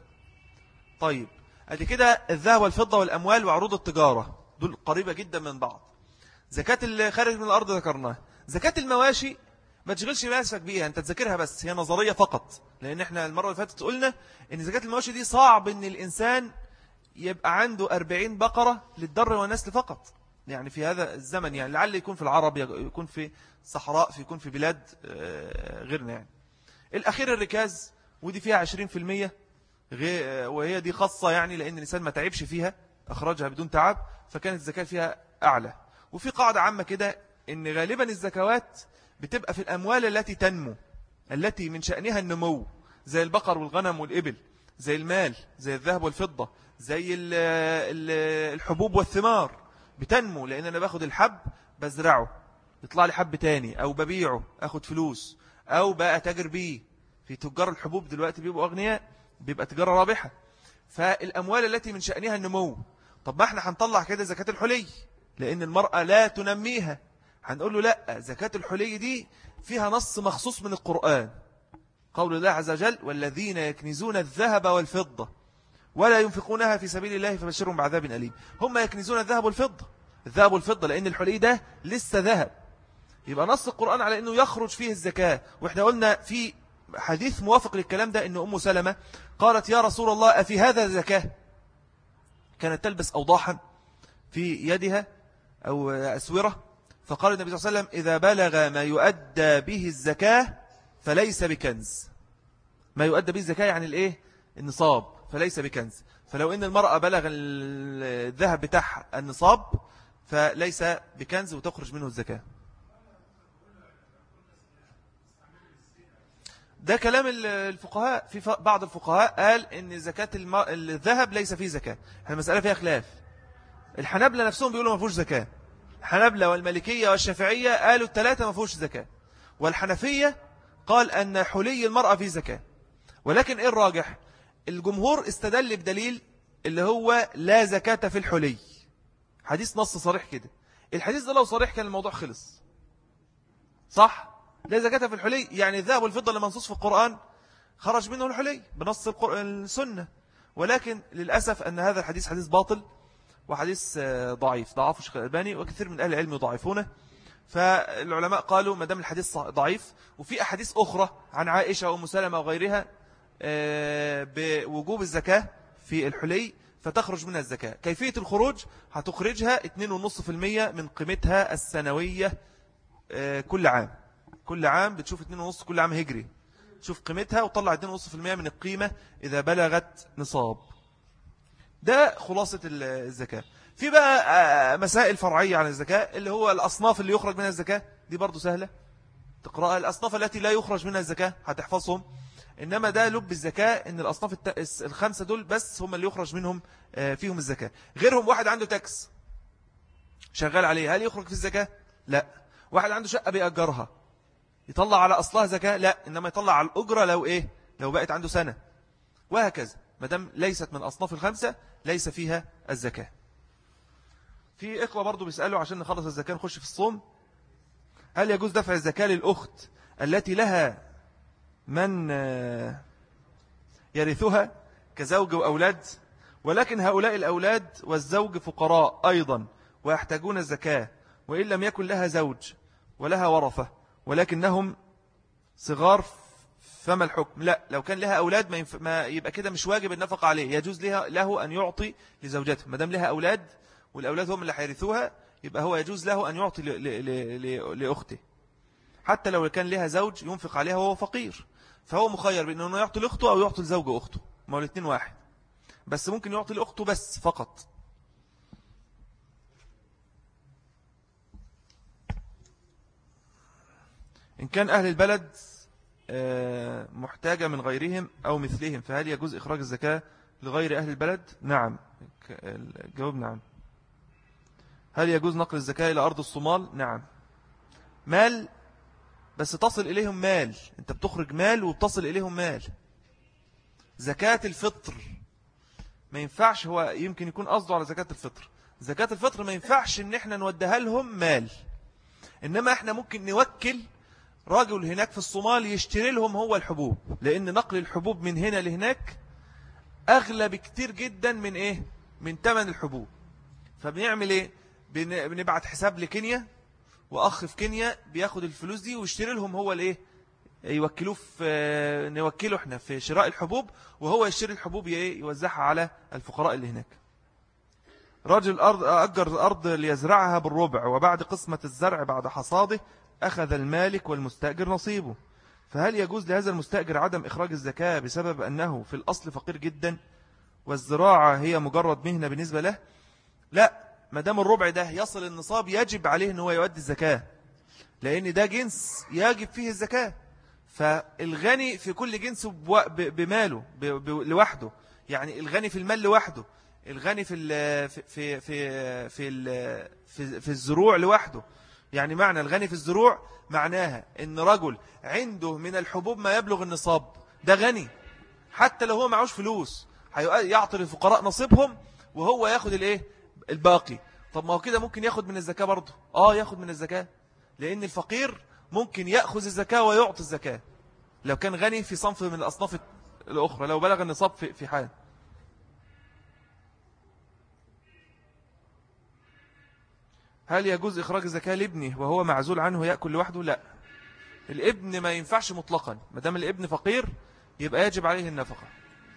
Speaker 1: طيب ادي كده الذهب والفضة والأموال وعروض التجارة دول قريبة جدا من بعض. زكاة اللي خارج من الأرض ذكرناها. زكاة المواشي ما تشغلش نفسك بيها، انت تذكرها بس، هي نظرية فقط. لأن احنا المرة اللي فاتت قلنا ان زكاة المواشي دي صعب ان الإنسان يبقى عنده أربعين بقرة للدر والنسل فقط، يعني في هذا الزمن. يعني لعل يكون في العرب، يكون في صحراء، يكون في بلاد غيرنا. يعني الأخير الركاز، ودي فيها عشرين في المية، وهي دي خاصة يعني لأن الإنسان ما تعبش فيها، أخرجها بدون تعب، فكانت الزكاة فيها أعلى. وفي قاعدة عامة كده إن غالبا الزكوات بتبقى في الأموال التي تنمو، التي من شأنها النمو، زي البقر والغنم والإبل، زي المال، زي الذهب والفضة، زي الحبوب والثمار، بتنمو لأن أنا باخد الحب بزرعه يطلع لي حب تاني، أو ببيعه أخد فلوس، أو بقى تاجر بيه. في تجار الحبوب دلوقتي بيبقوا أغنياء، بيبقى تجارة رابحة. فالأموال التي من شأنها النمو. طب ما احنا هنطلع كده زكاة الحلي لأن المرأة لا تنميها، هنقول له لا، زكاة الحلي دي فيها نص مخصوص من القرآن، قول الله عز وجل والذين يكنزون الذهب والفضة ولا ينفقونها في سبيل الله فبشرهم بعذاب أليم. هم يكنزون الذهب والفضة، الذهب والفضة لأن الحلي ده لسه ذهب، يبقى نص القرآن على أنه يخرج فيه الزكاة. وإحنا قلنا في حديث موافق للكلام ده أن أم سلمة قالت يا رسول الله أفي هذا زكاة؟ كانت تلبس أوضاحا في يدها أو أسورة، فقال النبي صلى الله عليه وسلم إذا بلغ ما يؤدى به الزكاة فليس بكنز. ما يؤدى به الزكاة يعني الإيه؟ النصاب، فليس بكنز. فلو إن المرأة بلغ الذهب بتاعها النصاب فليس بكنز وتخرج منه الزكاة. ده كلام الفقهاء. في بعض الفقهاء قال ان زكاة الذهب ليس فيه زكاة. المسألة فيها خلاف. الحنابلة نفسهم بيقولوا ما فيهوش زكاة. الحنابلة والمالكية والشافعية قالوا الثلاثة ما فيهوش زكاة. والحنفية قال أن حلي المرأة فيه زكاة. ولكن إيه الراجح؟ الجمهور استدل بدليل اللي هو لا زكاة في الحلي. حديث نص صريح كده. الحديث ده لو صريح كان الموضوع خلص. صح؟ لا زكاة في الحلي، يعني الذهب والفضة اللي منصوص في القرآن خرج منه الحلي بنص السنة. ولكن للأسف أن هذا الحديث حديث باطل وحديث ضعيف، ضعفه الشيخ الألباني وكثير من أهل العلم يضعفونه. فالعلماء قالوا ما دام الحديث ضعيف، وفي أحاديث أخرى عن عائشة وأم سلمة وغيرها بوجوب الزكاة في الحلي فتخرج منها الزكاة. كيفية الخروج؟ هتخرجها اثنين فاصلة خمسة بالمئة من قيمتها السنوية كل عام. كل عام بتشوف اثنين فاصلة خمسة كل عام هجري، تشوف قيمتها وطلع اثنين فاصلة خمسة بالمئة من القيمة إذا بلغت نصاب. ده خلاصة الزكاة. في بقى مسائل فرعية عن الزكاة اللي هو الأصناف اللي يخرج منها الزكاة. دي برضو سهلة تقرأ. الأصناف التي لا يخرج منها الزكاة هتحفظهم. إنما ده لب الزكاة إن الأصناف الخمسة دول بس هم اللي يخرج منهم فيهم الزكاة. غيرهم واحد عنده تاكس شغال عليه، هل يخرج في الزكاة؟ لا. واحد عنده شقة بيأجرها يطلع على أصلها زكاة؟ لا، إنما يطلع على الأجرة لو إيه، لو بقت عنده سنة، وهكذا. مدام ليست من أصناف الخمسة ليس فيها الزكاة. في إخوة برضو بيسألوا عشان نخلص الزكاة نخش في الصوم: هل يجوز دفع الزكاة للأخت التي لها من يرثها كزوج وأولاد، ولكن هؤلاء الأولاد والزوج فقراء أيضا ويحتاجون الزكاة، وإن لم يكن لها زوج ولها ورثة ولكنهم صغار، فما الحكم؟ لا، لو كان لها أولاد ما, ينف... ما يبقى كده مش واجب النفقة عليه، يجوز لها له أن يعطي لزوجته. ما دام لها أولاد والأولاد هم اللي حيرثوها يبقى هو يجوز له أن يعطي ل... ل... ل... لأخته، حتى لو كان لها زوج ينفق عليها وهو فقير. فهو مخير بأنه يعطي لأخته أو يعطي لزوج أخته، ما هو الاثنين واحد، بس ممكن يعطي لأخته بس فقط. إن كان أهل البلد محتاجة من غيرهم أو مثلهم فهل يجوز إخراج الزكاة لغير أهل البلد؟ نعم، الجواب نعم. هل يجوز نقل الزكاة إلى أرض الصومال؟ نعم. مال بس تصل إليهم مال، أنت بتخرج مال وبتصل إليهم مال. زكاة الفطر ما ينفعش، هو يمكن يكون قصده على زكاة الفطر. زكاة الفطر ما ينفعش إن احنا نوديها لهم مال، إنما احنا ممكن نوكل راجل هناك في الصومال يشتري لهم هو الحبوب، لأن نقل الحبوب من هنا لهناك أغلى بكتير جدا من إيه؟ من ثمن الحبوب. فبنعمل إيه؟ بنبعت حساب لكينيا، وأخ في كينيا بياخد الفلوس دي ويشتري لهم هو الإيه؟ يوكلوه في نوكله احنا في شراء الحبوب، وهو يشتري الحبوب يوزعها على الفقراء اللي هناك. رجل أرض أجر الأرض ليزرعها بالربع، وبعد قسمة الزرع بعد حصاده أخذ المالك والمستأجر نصيبه، فهل يجوز لهذا المستأجر عدم إخراج الزكاة بسبب أنه في الأصل فقير جدا والزراعة هي مجرد مهنة بالنسبة له؟ لا، ما دام الربع ده يصل النصاب يجب عليه أنه يؤدي الزكاة، لأن ده جنس يجب فيه الزكاة. فالغني في كل جنس بماله لوحده، يعني الغني في المال لوحده، الغني في في في في في, في, في الزروع لوحده. يعني معنى الغني في الزروع معناها ان رجل عنده من الحبوب ما يبلغ النصاب، ده غني، حتى لو هو معوش فلوس يعطي للفقراء نصيبهم وهو ياخد الايه الباقي. طب ما هو كده ممكن ياخد من الزكاة برضه. اه ياخد من الزكاة، لان الفقير ممكن يأخذ الزكاة ويعطي الزكاة لو كان غني في صنف من الأصناف الأخرى، لو بلغ النصاب في في حال. هل يجوز إخراج الزكاة لابنه وهو معزول عنه يأكل لوحده؟ لا، الابن ما ينفعش مطلقا، ما دام الابن فقير يبقى يجب عليه النفقة.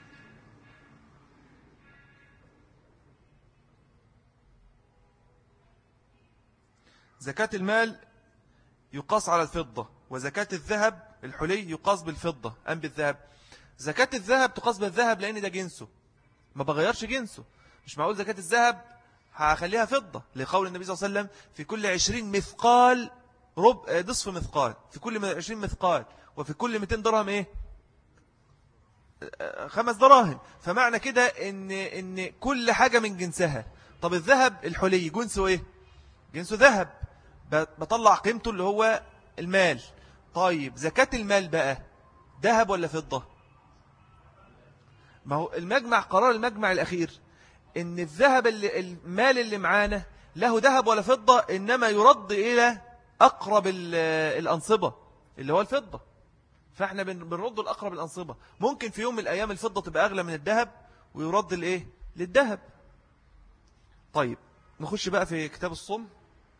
Speaker 1: زكاة المال يقاس على الفضة، وزكاة الذهب الحلي يقاس بالفضة أم بالذهب؟ زكاة الذهب تقاس بالذهب لأن ده جنسه، ما بغيرش جنسه. مش معقول زكاة الذهب هخليها فضة، لقول النبي صلى الله عليه وسلم في كل عشرين مثقال ربع نصف مثقال، في كل عشرين مثقال وفي كل مئتين درهم إيه خمس دراهم. فمعنى كده إن, إن كل حاجة من جنسها. طب الذهب الحلي جنسه إيه؟ جنسه ذهب، بطلع قيمته اللي هو المال. طيب زكاة المال بقى ذهب ولا فضة؟ ما هو المجمع قرار المجمع الأخير إن الذهب اللي المال اللي معانا له ذهب ولا فضة، إنما يرد إلى أقرب الأنصبة اللي هو الفضة. فإحنا بنرد الأقرب الأنصبة. ممكن في يوم من الأيام الفضة تبقى أغلى من الذهب ويرد الإيه للذهب. طيب نخش بقى في كتاب الصوم.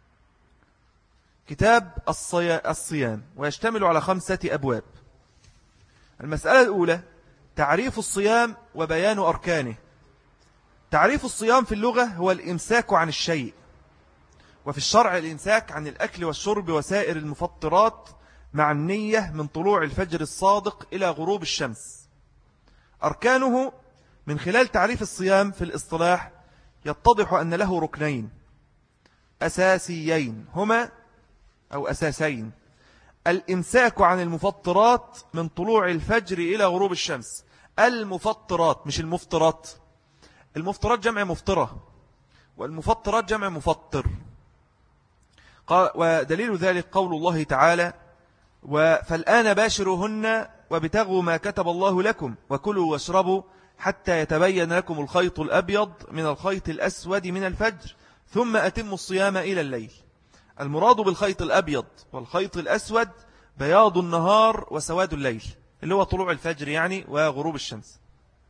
Speaker 1: كتاب الصيام ويشتمل على خمسة أبواب. المسألة الأولى تعريف الصيام وبيان أركانه. تعريف الصيام في اللغة هو الإمساك عن الشيء، وفي الشرع الإمساك عن الأكل والشرب وسائر المفطرات مع النية من طلوع الفجر الصادق إلى غروب الشمس. أركانه من خلال تعريف الصيام في الاصطلاح يتضح أن له ركنين أساسيين هما أو أساسين: الإمساك عن المفطرات من طلوع الفجر إلى غروب الشمس. المفطرات مش المفطرات. المفطرات جمع مفطرة، والمفطرات جمع مفطر. ودليل ذلك قول الله تعالى: فالآن باشروهن وابتغوا ما كتب الله لكم وكلوا واشربوا حتى يتبين لكم الخيط الأبيض من الخيط الأسود من الفجر ثم أتموا الصيام إلى الليل. المراد بالخيط الأبيض والخيط الأسود بياض النهار وسواد الليل، اللي هو طلوع الفجر يعني وغروب الشمس.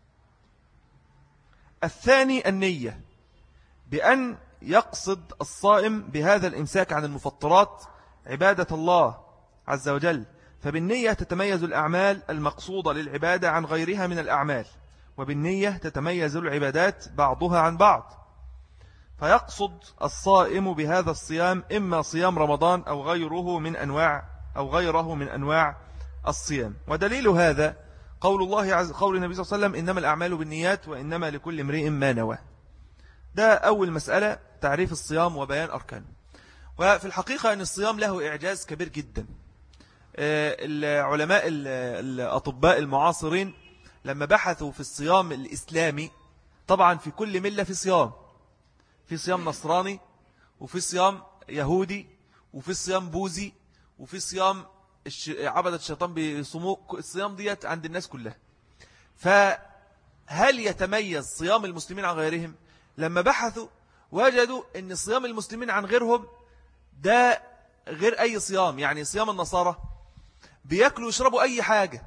Speaker 1: الثاني النية، بأن يقصد الصائم بهذا الإمساك عن المفطرات عبادة الله عز وجل، فبالنية تتميز الأعمال المقصودة للعبادة عن غيرها من الأعمال، وبالنية تتميز العبادات بعضها عن بعض. فيقصد الصائم بهذا الصيام إما صيام رمضان أو غيره من أنواع أو غيره من أنواع الصيام. ودليل هذا قول الله عز قول النبي صلى الله عليه وسلم: إنما الأعمال بالنيات وإنما لكل امرئ ما نوى. ده أول مسألة، تعريف الصيام وبيان أركانه. وفي الحقيقة أن الصيام له إعجاز كبير جدا. العلماء الأطباء المعاصرين لما بحثوا في الصيام الإسلامي، طبعا في كل ملة في صيام، في صيام نصراني وفي صيام يهودي وفي صيام بوذي وفي صيام عبدة الشيطان بيصوموا. الصيام ديت عند الناس كلها. فهل يتميز صيام المسلمين عن غيرهم؟ لما بحثوا وجدوا أن صيام المسلمين عن غيرهم ده غير أي صيام. يعني صيام النصارى بيأكلوا ويشربوا أي حاجة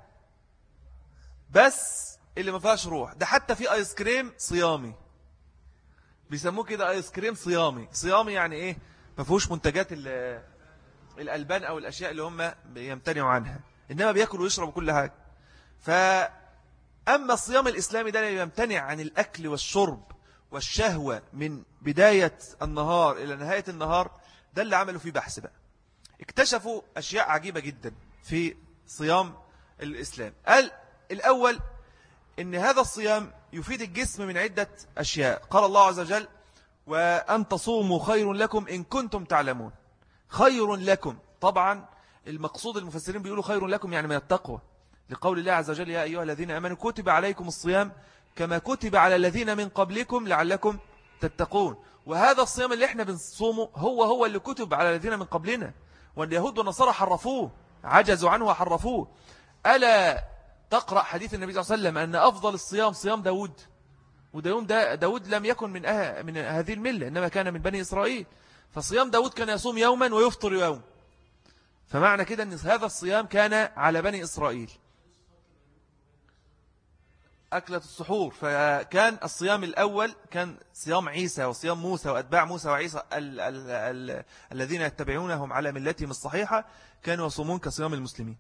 Speaker 1: بس اللي ما فيهاش روح. ده حتى في آيس كريم صيامي، بيسموه كده آيس كريم صيامي. صيامي يعني إيه؟ ما فيهوش منتجات الألبان أو الأشياء اللي هم بيمتنعوا عنها، إنما بيأكلوا ويشربوا كل حاجة. فأما الصيام الإسلامي ده يمتنع عن الأكل والشرب والشهوة من بداية النهار إلى نهاية النهار. ده اللي عملوا فيه بحث بقى، اكتشفوا أشياء عجيبة جدا في صيام الإسلام. قال الأول إن هذا الصيام يفيد الجسم من عدة أشياء. قال الله عز وجل: وأن تصوموا خير لكم إن كنتم تعلمون. خير لكم، طبعا المقصود المفسرين بيقولوا خير لكم يعني من التقوى، لقول الله عز وجل: يا أيها الذين آمنوا كتب عليكم الصيام كما كتب على الذين من قبلكم لعلكم تتقون. وهذا الصيام اللي احنا بنصومه هو هو اللي كتب على الذين من قبلنا، واليهود والنصارى حرفوه، عجزوا عنه وحرفوه. ألا تقرأ حديث النبي صلى الله عليه وسلم أن أفضل الصيام صيام داود، وداود دا داود لم يكن من, أه من هذه الملة، إنما كان من بني إسرائيل. فصيام داود كان يصوم يوما ويفطر يوم، فمعنى كده أن هذا الصيام كان على بني إسرائيل، أكلة السحور. فكان الصيام الأول كان صيام عيسى وصيام موسى وأتباع موسى وعيسى ال ال ال الذين يتبعونهم على ملتهم الصحيحة كانوا يصومون كصيام المسلمين.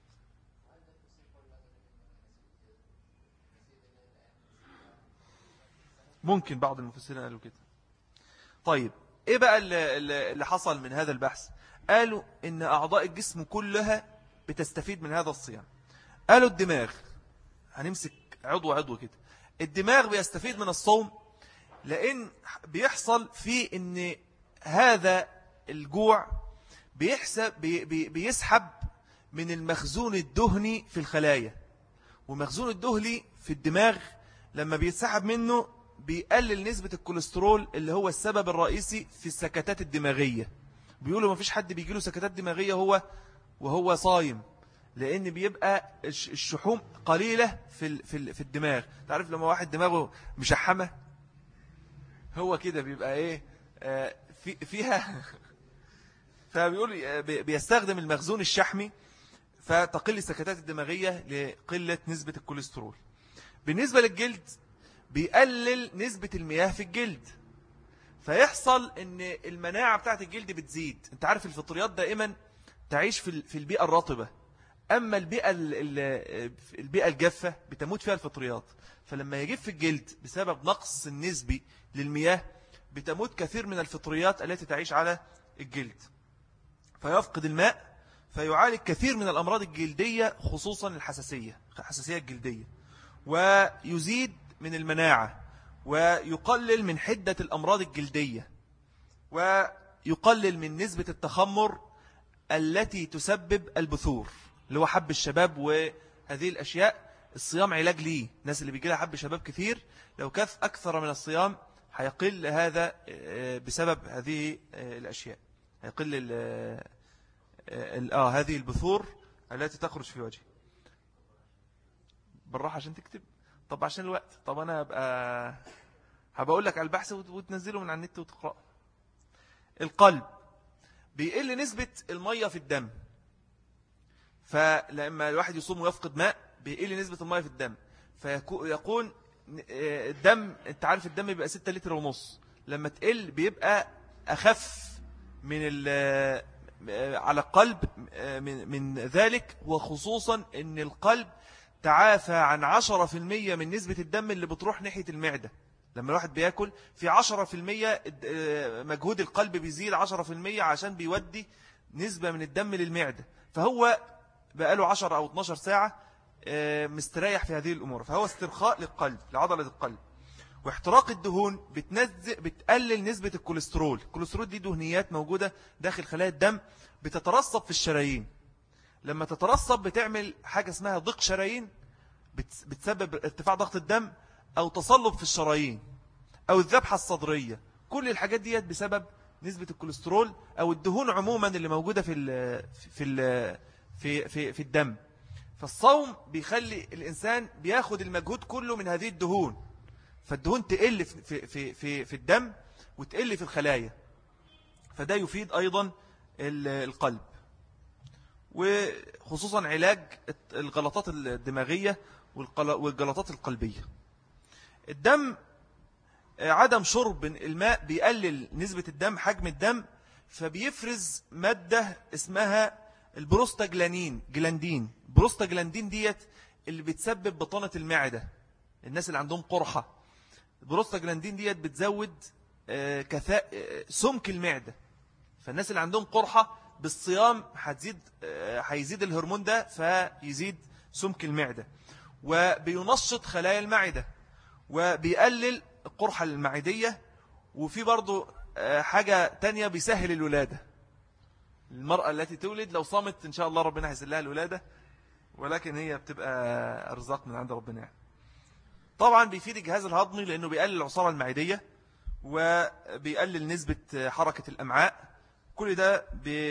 Speaker 1: ممكن بعض المفسرين قالوا كده. طيب إيه بقى اللي حصل من هذا البحث؟ قالوا إن أعضاء الجسم كلها بتستفيد من هذا الصيام. قالوا الدماغ، هنمسك عضو عضو كده. الدماغ بيستفيد من الصوم لأن بيحصل فيه إن هذا الجوع بيحسب بي بي بيسحب من المخزون الدهني في الخلايا. ومخزون الدهني في الدماغ لما بيتسحب منه بيقلل نسبة الكوليسترول اللي هو السبب الرئيسي في السكتات الدماغية. بيقولوا ما فيش حد بيجيله سكتات دماغية هو وهو صايم، لأن بيبقى الشحوم قليلة في في الدماغ. تعرف لما واحد دماغه مشحمة هو كده بيبقى إيه آه في فيها فبيقول بيستخدم المخزون الشحمي فتقل السكتات الدماغية لقلة نسبة الكوليسترول. بالنسبة للجلد بيقلل نسبة المياه في الجلد، فيحصل ان المناعة بتاعت الجلد بتزيد. انت عارف الفطريات دائما تعيش في البيئة الرطبة، اما البيئة البيئة الجافة بتموت فيها الفطريات. فلما يجف الجلد بسبب نقص النسبي للمياه بتموت كثير من الفطريات التي تعيش على الجلد، فيفقد الماء، فيعالج كثير من الأمراض الجلدية خصوصا الحساسية الحساسية الجلدية، ويزيد من المناعة، ويقلل من حدة الأمراض الجلدية، ويقلل من نسبة التخمر التي تسبب البثور اللي هو حب الشباب. وهذه الأشياء الصيام علاج ليه. الناس اللي بيجي لها حب شباب كثير لو كث أكثر من الصيام هيقل هذا بسبب هذه الأشياء، هيقل آه هذه البثور التي تخرج في وجهه. بالراحة عشان تكتب. طب عشان الوقت، طب أنا هبقى هبقول لك على البحث وتنزله من على النت وتقرأ. القلب بيقل نسبة المية في الدم، فلما الواحد يصوم ويفقد ماء بيقل نسبة المية في الدم، فيكون الدم، انت عارف الدم بيبقى ستة لتر ونص، لما تقل بيبقى أخف من على القلب من, من ذلك. وخصوصا ان القلب تعافى عن عشرة في المية من نسبة الدم اللي بتروح ناحية المعدة. لما الواحد بيأكل في عشرة في المية مجهود القلب بيزيد عشرة في المية عشان بيودي نسبة من الدم للمعدة، فهو بقاله عشرة أو اتناشر ساعة مستريح في هذه الأمور، فهو استرخاء للقلب لعضلة القلب. واحتراق الدهون بتنزل بتقلل نسبة الكوليسترول. الكوليسترول دي دهنيات موجودة داخل خلايا الدم بتترسب في الشرايين، لما تترسب بتعمل حاجة اسمها ضيق شرايين، بتسبب ارتفاع ضغط الدم أو تصلب في الشرايين أو الذبحة الصدرية. كل الحاجات دي بسبب نسبة الكوليسترول أو الدهون عموما اللي موجودة في ال في ال في في في الدم. فالصوم بيخلي الإنسان بياخد المجهود كله من هذه الدهون، فالدهون تقل في في في في الدم وتقل في الخلايا، فده يفيد أيضا القلب، وخصوصا علاج الغلطات الدماغية والجلطات القلبية. الدم عدم شرب الماء بيقلل نسبة الدم، حجم الدم، فبيفرز مادة اسمها البروستاجلاندين جلاندين بروستاجلاندين ديت اللي بتسبب بطانة المعدة. الناس اللي عندهم قرحة، البروستاجلاندين ديت بتزود كثاء سمك المعدة، فالناس اللي عندهم قرحة بالصيام هتزيد هيزيد الهرمون ده فيزيد سمك المعدة، وبينشط خلايا المعدة وبيقلل القرحة المعدية. وفي برضو حاجة تانية بيسهل الولادة. المرأة التي تولد لو صامت إن شاء الله ربنا هيسهل لها الولادة، ولكن هي بتبقى أرزاق من عند ربنا. طبعا بيفيد الجهاز الهضمي لأنه بيقلل العصارة المعدية وبيقلل نسبة حركة الأمعاء، كل ده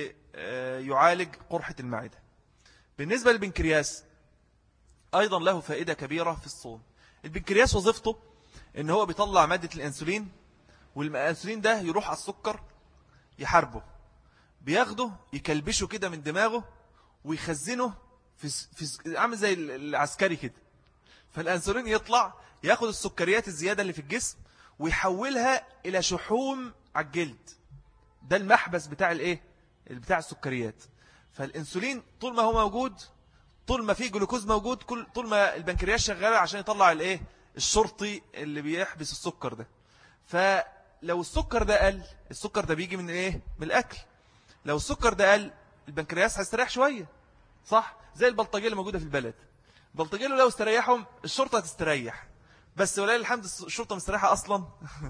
Speaker 1: بيعالج قرحة المعدة. بالنسبة للبنكرياس أيضا له فائدة كبيرة في الصوم. البنكرياس وظيفته إن هو بيطلع مادة الأنسولين، والأنسولين ده يروح على السكر يحاربه، بياخده يكلبشه كده من دماغه ويخزنه في, في عامل زي العسكري كده. فالأنسولين يطلع ياخد السكريات الزيادة اللي في الجسم ويحولها إلى شحوم على الجلد. ده المحبس بتاع الايه بتاع السكريات. فالانسولين طول ما هو موجود، طول ما فيه جلوكوز موجود، كل طول ما البنكرياس شغاله عشان يطلع الايه الشرطي اللي بيحبس السكر ده. فلو السكر ده قل، السكر ده بيجي من ايه من الاكل، لو السكر ده قل البنكرياس هيستريح شويه، صح؟ زي البلطجيه اللي موجوده في البلد، البلطجيه لو استريحهم الشرطه هتستريح، بس ولله الحمد الشرطه مستريحه اصلا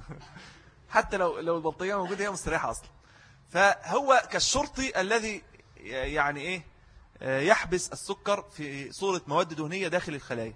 Speaker 1: حتى لو لو البلطجيه موجوده هي مستريحه اصلا. فهو كالشرطي الذي يعني ايه يحبس السكر في صورة مواد دهنية داخل الخلايا.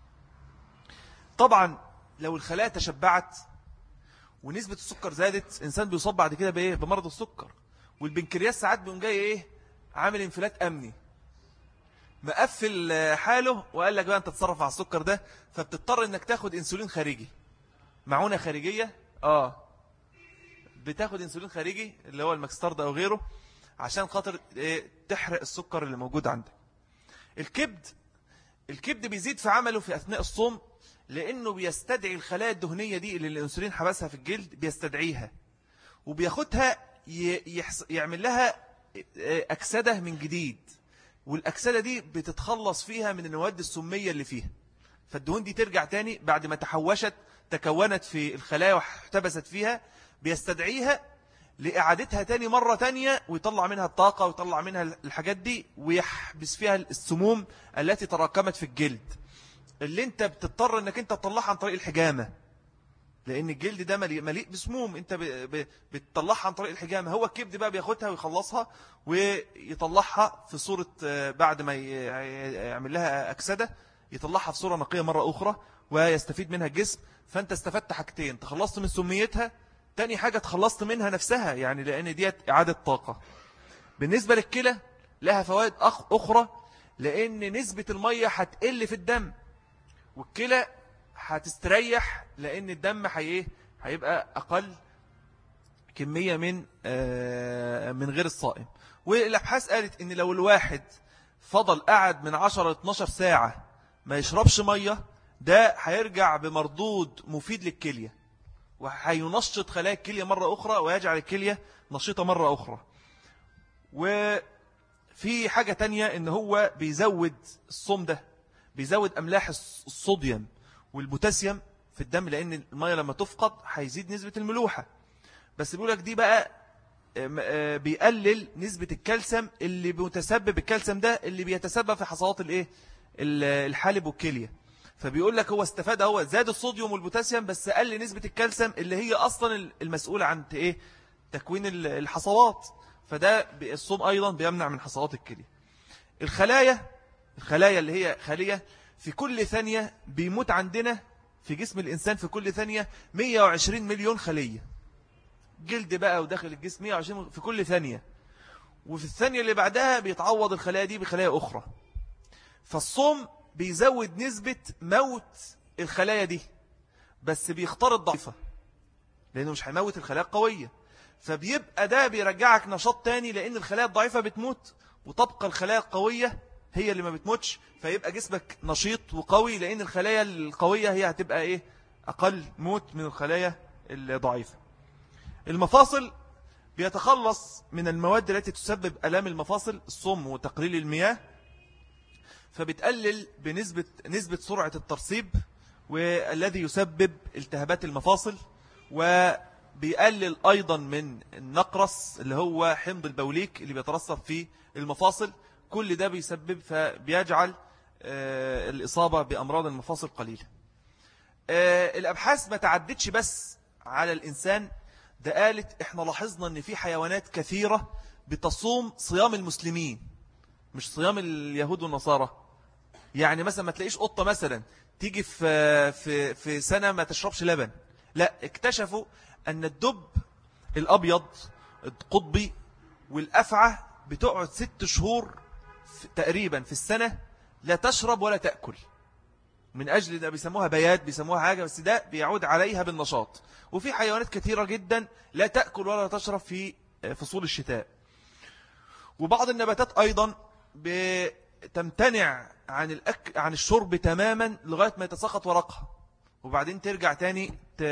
Speaker 1: طبعا لو الخلايا تشبعت ونسبة السكر زادت، إنسان بيصاب بعد كده بإيه؟ بمرض السكر. والبنكرياس ساعات بيقوم جاي إيه؟ عامل انفلات أمني، مقفل حاله، وقال لك بقى أنت تتصرف على السكر ده، فبتضطر إنك تاخد إنسولين خارجي، معونة خارجية. آه بتاخد إنسولين خارجي اللي هو الماكستارد أو غيره، عشان خاطر إيه؟ تحرق السكر اللي موجود عندك. الكبد الكبد بيزيد في عمله في أثناء الصوم، لأنه بيستدعي الخلايا الدهنية دي اللي الأنسولين حبسها في الجلد، بيستدعيها وبياخدها يحص... يعمل لها أكسدة من جديد، والأكسدة دي بتتخلص فيها من المواد السمية اللي فيها، فالدهون دي ترجع تاني بعد ما تحوشت تكونت في الخلايا واحتبست فيها، بيستدعيها لإعادتها تاني مرة تانية، ويطلع منها الطاقة ويطلع منها الحاجات دي، ويحبس فيها السموم التي تراكمت في الجلد، اللي انت بتضطر انك انت تطلعها عن طريق الحجامة، لان الجلد ده مليء, مليء بسموم، انت بتطلعها عن طريق الحجامة. هو الكبد بقى بياخدها ويخلصها ويطلعها في صورة، بعد ما يعمل لها أكسدة يطلعها في صورة نقية مرة أخرى ويستفيد منها الجسم. فانت استفدت حاجتين، تخلصت من سميتها، تاني حاجة تخلصت منها نفسها، يعني لأن ديت إعادة طاقة. بالنسبة للكلى لها فوائد أخرى، لأن نسبة المية هتقل في الدم، والكلى هتستريح، لأن الدم هي هيبقى أقل كمية من من غير الصائم. والأبحاث قالت إن لو الواحد فضل قعد من عشرة اتناشر ساعة ما يشربش مية، ده هيرجع بمردود مفيد للكلية، وهينشط خلايا الكلية مرة أخرى، ويجعل الكلية نشيطة مرة أخرى. وفي حاجة تانية، إن هو بيزود الصوم ده، بيزود أملاح الصوديوم والبوتاسيوم في الدم، لأن المية لما تفقد هيزيد نسبة الملوحة. بس بيقولك دي بقى بيقلل نسبة الكالسيوم اللي بيتسبب، الكالسيوم ده اللي بيتسبب في حصوات الايه الحالب والكلية. فبيقول لك هو استفاد، هو زاد الصوديوم والبوتاسيوم بس قل نسبة الكالسيوم اللي هي أصلا المسؤولة عن ايه تكوين الحصوات، فده الصوم أيضا بيمنع من حصوات الكلية. الخلايا الخلايا اللي هي خلية في كل ثانية بيموت عندنا في جسم الإنسان في كل ثانية مئة وعشرين مليون خلية، جلد بقى وداخل الجسم مئة وعشرين في كل ثانية، وفي الثانية اللي بعدها بيتعوض الخلايا دي بخلايا أخرى. فالصوم بيزود نسبة موت الخلايا دي، بس بيختار الضعيفة، لأنه مش هيموت الخلايا القوية، فبيبقى ده بيرجعك نشاط تاني، لأن الخلايا الضعيفة بتموت وتبقى الخلايا القوية هي اللي ما بتموتش، فيبقى جسمك نشيط وقوي، لأن الخلايا القوية هي هتبقى إيه أقل موت من الخلايا الضعيفة. المفاصل بيتخلص من المواد التي تسبب ألام المفاصل، الصم وتقليل المياه، فبتقلل بنسبة نسبة سرعة الترسيب، والذي يسبب التهابات المفاصل، وبيقلل أيضا من النقرس اللي هو حمض البوليك اللي بيترسب في المفاصل. كل ده بيسبب فبيجعل آه الإصابة بأمراض المفاصل قليلة. آه الأبحاث ما تعدتش بس على الإنسان، ده قالت احنا لاحظنا ان في حيوانات كثيرة بتصوم صيام المسلمين مش صيام اليهود والنصارى. يعني مثلا ما تلاقيش قطة مثلا تيجي في, في, في سنة ما تشربش لبن، لا، اكتشفوا ان الدب الابيض القطبي والافعى بتقعد ست شهور في تقريبا في السنة لا تشرب ولا تأكل، من أجل ده بيسموها بيات، بيسموها حاجة، بس ده بيعود عليها بالنشاط. وفي حيوانات كثيرة جدا لا تأكل ولا تشرب في فصول الشتاء. وبعض النباتات أيضا بتمتنع عن الأكل عن الشرب تماما لغاية ما يتساقط ورقها، وبعدين ترجع تاني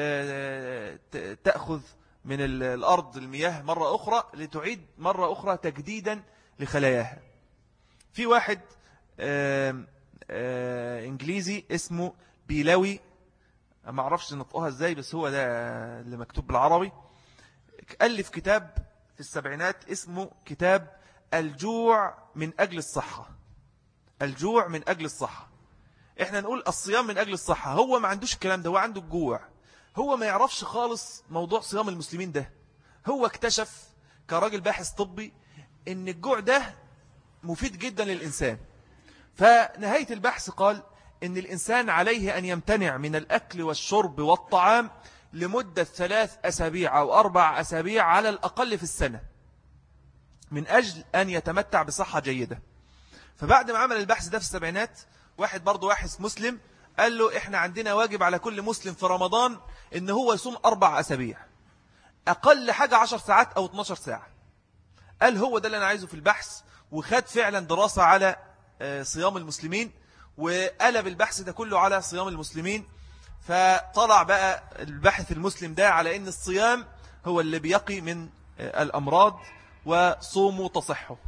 Speaker 1: تأخذ من الأرض المياه مرة أخرى لتعيد مرة أخرى تجديدا لخلاياها. في واحد آه آه إنجليزي اسمه بيلاوي، ما أعرفش نطقها إزاي، بس هو ده اللي مكتوب بالعربي. ألف كتاب في السبعينات اسمه كتاب الجوع من أجل الصحة. الجوع من أجل الصحة. إحنا نقول الصيام من أجل الصحة، هو ما عندوش الكلام ده، هو عنده الجوع. هو ما يعرفش خالص موضوع صيام المسلمين ده. هو اكتشف كراجل باحث طبي إن الجوع ده مفيد جدا للإنسان. فنهاية البحث قال إن الإنسان عليه أن يمتنع من الأكل والشرب والطعام لمدة ثلاث أسابيع أو أربع أسابيع على الأقل في السنة، من أجل أن يتمتع بصحة جيدة. فبعد ما عمل البحث ده في السبعينات، واحد برضو واحد مسلم قال له إحنا عندنا واجب على كل مسلم في رمضان إن هو يصوم أربع أسابيع، أقل حاجة عشر ساعات أو اتناشر ساعة. قال هو ده اللي أنا عايزه في البحث، وخد فعلا دراسة على صيام المسلمين، وقلب البحث ده كله على صيام المسلمين. فطلع بقى الباحث المسلم ده على أن الصيام هو اللي بيقي من الأمراض، وصوموا تصحوا.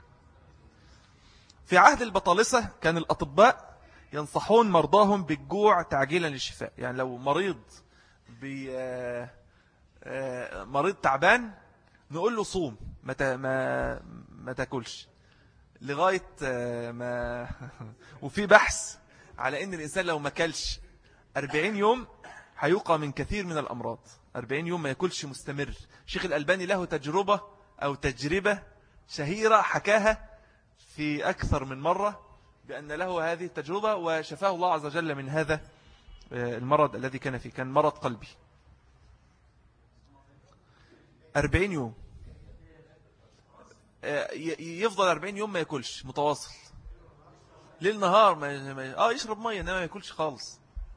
Speaker 1: في عهد البطالسة كان الأطباء ينصحون مرضاهم بالجوع تعجيلا للشفاء. يعني لو مريض بي مريض تعبان نقول له صوم، ما ما ما تاكلش لغاية ما وفي بحث على ان الانسان لو ما كلش أربعين يوم هيوقى من كثير من الامراض. أربعين يوم ما ياكلش مستمر. الشيخ الألباني له تجربة او تجربة شهيرة حكاها في اكثر من مرة بان له هذه التجربة، وشفاه الله عز وجل من هذا المرض الذي كان فيه، كان مرض قلبي. أربعين يوم يفضل أربعين يوم ما ياكلش متواصل ليل نهار، ما ما اه يشرب ميه انما ما ياكلش خالص.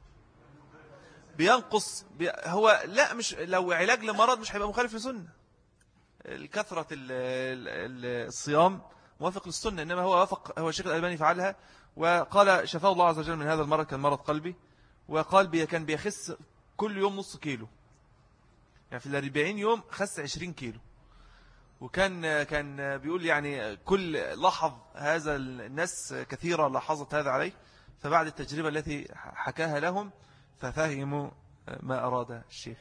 Speaker 1: بينقص بي هو لا مش لو علاج لمرض مش هيبقى مخالف للسنه. الكثره الصيام موافق للسنه، انما هو وافق هو الشيخ الألباني فعلها، وقال شفاه الله عز وجل من هذا المرض، كان مرض قلبي، وقال بي كان بيخس كل يوم نص كيلو، يعني في الأربعين يوم خس عشرين كيلو. وكان كان بيقول يعني كل لاحظ هذا الناس كثيرة لاحظت هذا عليه، فبعد التجربة التي حكاها لهم ففهموا ما أراد الشيخ.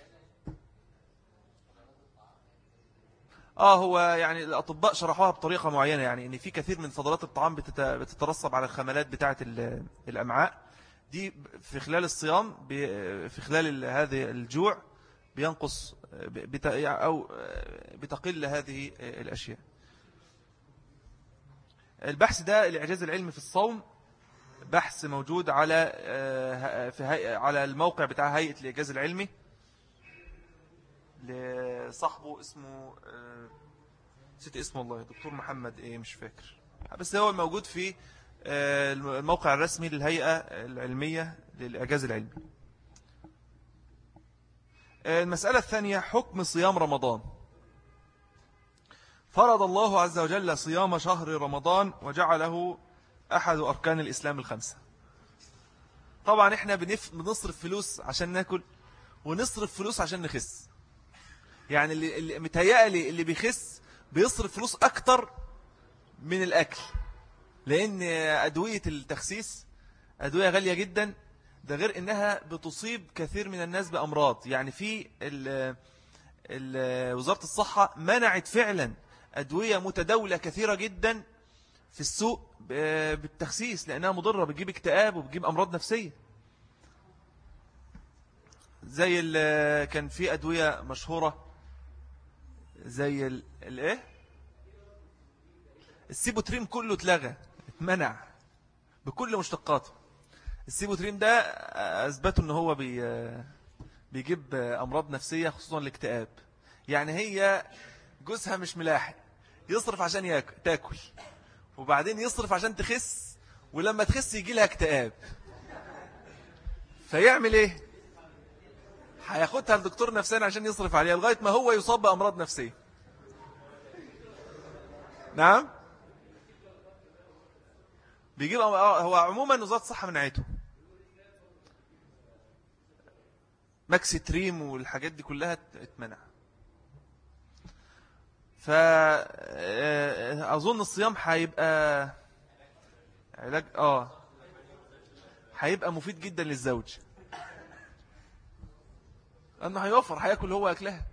Speaker 1: آه هو يعني الأطباء شرحوها بطريقة معينة، يعني إن في كثير من فضلات الطعام بتترسب على الخملات بتاعة الأمعاء دي في خلال الصيام، في خلال هذا الجوع بينقص أو بتقل هذه الأشياء. البحث ده الإعجاز العلمي في الصوم بحث موجود على في على الموقع بتاع هيئة الإعجاز العلمي لصاحبه اسمه نسيت اسمه والله، دكتور محمد ايه مش فاكر، بس هو موجود في الموقع الرسمي للهيئة العلمية للإعجاز العلمي. المسألة الثانية حكم صيام رمضان. فرض الله عز وجل صيام شهر رمضان وجعله أحد أركان الإسلام الخمسة. طبعا احنا بنصرف فلوس عشان ناكل، ونصرف فلوس عشان نخس. يعني اللي متهيألي اللي بيخس بيصرف فلوس أكتر من الأكل، لأن أدوية التخسيس أدوية غالية جدا، ده غير إنها بتصيب كثير من الناس بأمراض. يعني في ال ال وزارة الصحة منعت فعلا أدوية متداولة كثيرة جدا في السوق بالتخسيس، لأنها مضرة، بتجيب اكتئاب وبتجيب أمراض نفسية. زي كان في أدوية مشهورة زي الايه السيبوتريم، كله اتلغى، اتمنع بكل مشتقاته. السيبوتريم ده أثبتوا أنه هو بي بيجيب أمراض نفسية خصوصا الاكتئاب. يعني هي جوزها مش ملاحق، يصرف عشان ياكل تاكل، وبعدين يصرف عشان تخس، ولما تخس يجي لها اكتئاب، فيعمل ايه؟ هياخدها لدكتور نفساني عشان يصرف عليها لغاية ما هو يصاب بأمراض نفسية. نعم بيجيب هو عموما وزارة الصحة منعته، ماكسي تريم والحاجات دي كلها اتمنع. فأظن الصيام هيبقى علاج اه هيبقى مفيد جدا للزوج، أنه هيوفر، هياكل هو أكلها.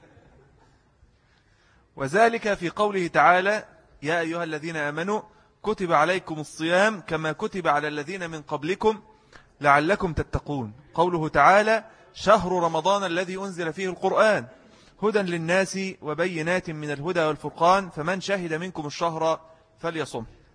Speaker 1: وذلك في قوله تعالى يا أيها الذين آمنوا كتب عليكم الصيام كما كتب على الذين من قبلكم لعلكم تتقون. قوله تعالى شهر رمضان الذي أنزل فيه القرآن هدى للناس وبينات من الهدى والفرقان فمن شهد منكم الشهر فليصم.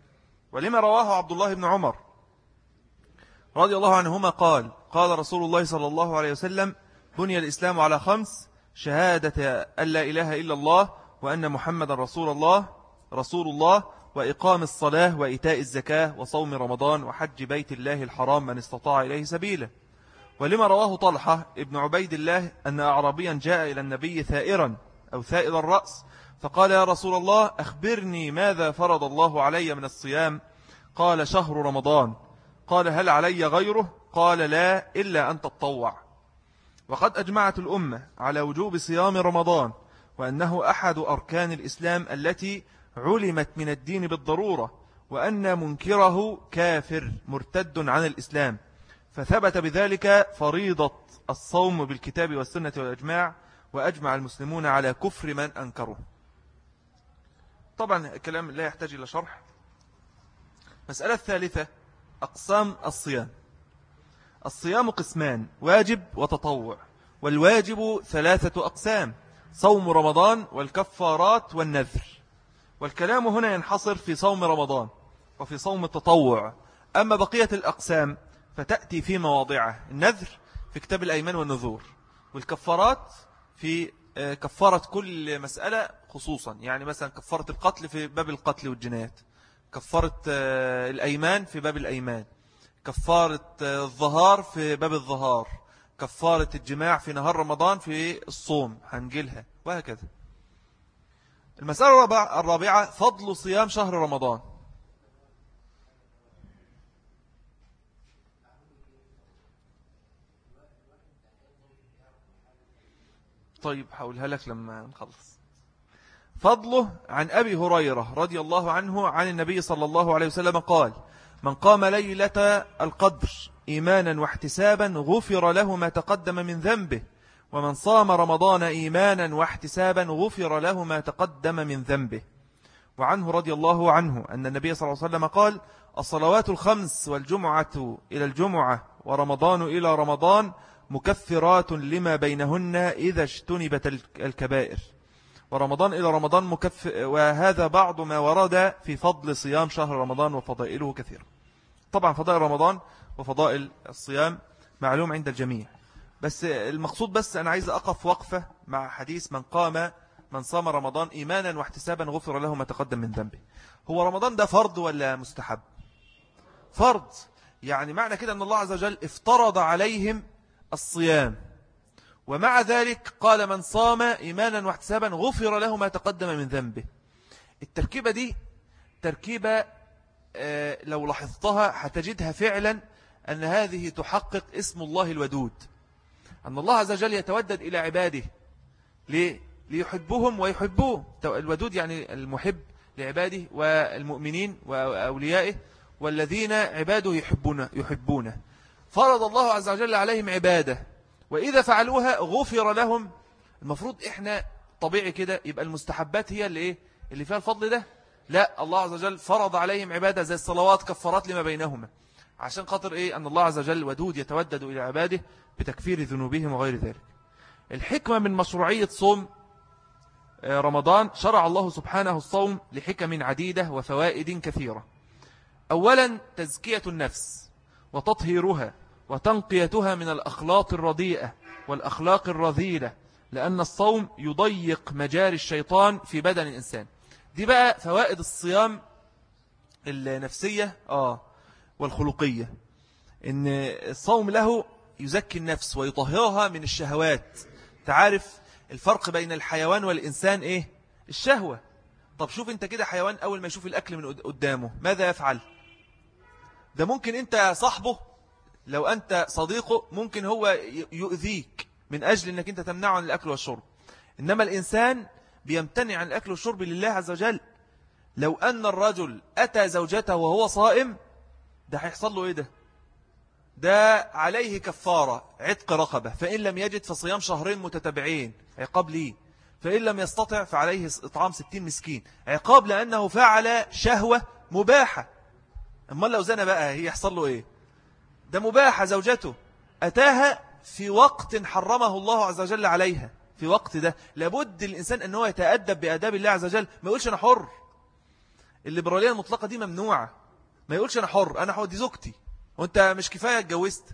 Speaker 1: ولما رواه عبد الله بن عمر رضي الله عنهما قال قال رسول الله صلى الله عليه وسلم بني الإسلام على خمس: شهادة أن لا إله إلا الله وأن محمد رسول الله رسول الله وإقام الصلاة وإيتاء الزكاة وصوم رمضان وحج بيت الله الحرام من استطاع إليه سبيلا. ولما رواه طلحة ابن عبيد الله أن أعرابيا جاء إلى النبي ثائرا أو ثائر الرأس فقال: يا رسول الله أخبرني ماذا فرض الله علي من الصيام؟ قال: شهر رمضان. قال: هل علي غيره؟ قال: لا إلا أن تطوع. وقد أجمعت الأمة على وجوب صيام رمضان وأنه أحد أركان الإسلام التي علمت من الدين بالضرورة، وأن منكره كافر مرتد عن الإسلام، فثبت بذلك فريضة الصوم بالكتاب والسنة والإجماع، وأجمع المسلمون على كفر من أنكره. طبعا الكلام لا يحتاج إلى شرح. مسألة الثالثة: أقسام الصيام. الصيام قسمان: واجب وتطوع. والواجب ثلاثة أقسام: صوم رمضان والكفارات والنذر. والكلام هنا ينحصر في صوم رمضان وفي صوم التطوع. أما بقية الأقسام فتأتي في مواضعه: النذر في كتاب الأيمان والنذور، والكفارات في كفارة كل مسألة خصوصا، يعني مثلا كفارة القتل في باب القتل والجنايات، كفارة الأيمان في باب الأيمان، كفارة الظهار في باب الظهار، كفارة الجماع في نهار رمضان في الصوم هنجلها، وهكذا. المسألة الرابعة: فضل صيام شهر رمضان. طيب حولها لك لما نخلص. فضله: عن أبي هريرة رضي الله عنه عن النبي صلى الله عليه وسلم قال: من قام ليلة القدر إيمانا واحتسابا غفر له ما تقدم من ذنبه، ومن صام رمضان إيمانا واحتسابا غفر له ما تقدم من ذنبه. وعنه رضي الله عنه أن النبي صلى الله عليه وسلم قال: الصلوات الخمس والجمعة إلى الجمعة ورمضان إلى رمضان مكفرات لما بينهن إذا اجتنبت الكبائر. ورمضان إلى رمضان مكفر. وهذا بعض ما ورد في فضل صيام شهر رمضان وفضائله كثيرة. طبعا فضائل رمضان وفضائل الصيام معلوم عند الجميع، بس المقصود بس أنا عايز أقف وقفة مع حديث من قام من صام رمضان إيمانا واحتسابا غفر له ما تقدم من ذنبه. هو رمضان ده فرض ولا مستحب؟ فرض. يعني معنى كده أن الله عز وجل افترض عليهم الصيام، ومع ذلك قال: من صام إيمانا واحتسابا غفر له ما تقدم من ذنبه. التركيبة دي تركيبة آه لو لاحظتها هتجدها فعلا أن هذه تحقق اسم الله الودود، أن الله عز وجل يتودد إلى عباده ليه؟ ليحبهم ويحبوه. الودود يعني المحب لعباده والمؤمنين وأوليائه، والذين عباده يحبونه, يحبونه. فرض الله عز وجل عليهم عبادة، وإذا فعلوها غفر لهم. المفروض إحنا طبيعي كده يبقى المستحبات هي اللي, إيه؟ اللي فيها الفضل ده. لا، الله عز وجل فرض عليهم عبادة زي الصلوات كفارات لما بينهما، عشان خاطر إيه؟ أن الله عز وجل ودود يتودد إلى عباده بتكفير ذنوبهم وغير ذلك. الحكمة من مشروعية صوم رمضان: شرع الله سبحانه الصوم لحكم عديدة وفوائد كثيرة. أولا تزكية النفس وتطهيرها وتنقيتها من الأخلاق الرديئة والأخلاق الرذيلة، لأن الصوم يضيق مجاري الشيطان في بدن الإنسان. دي بقى فوائد الصيام النفسية آه والخلقية، إن الصوم له يزكي النفس ويطهرها من الشهوات. تعرف الفرق بين الحيوان والإنسان إيه؟ الشهوة. طب شوف أنت كده حيوان أول ما يشوف الأكل من قدامه ماذا يفعل؟ ده ممكن أنت صاحبه، لو أنت صديقه ممكن هو يؤذيك من أجل أنك أنت تمنعه عن الأكل والشرب. إنما الإنسان بيمتنع عن الأكل والشرب لله عز وجل. لو أن الرجل أتى زوجته وهو صائم، ده هيحصل له إيه؟ ده ده عليه كفارة عتق رقبة، فإن لم يجد فصيام شهرين متتابعين عقاب ليه، فإن لم يستطع فعليه إطعام ستين مسكين عقاب، لأنه فعل شهوة مباحة. أما لو زنى بقى هي يحصل له إيه؟ ده مباحة زوجته أتاها في وقت حرمه الله عز وجل عليها. في وقت ده لابد الإنسان أنه يتأدب بأداب الله عز وجل، ما يقولش أنا حر. الليبرالية المطلقة دي ممنوعة. ما يقولش أنا حر، أنا حر دي زوجتي وأنت مش كفاية اتجوزت.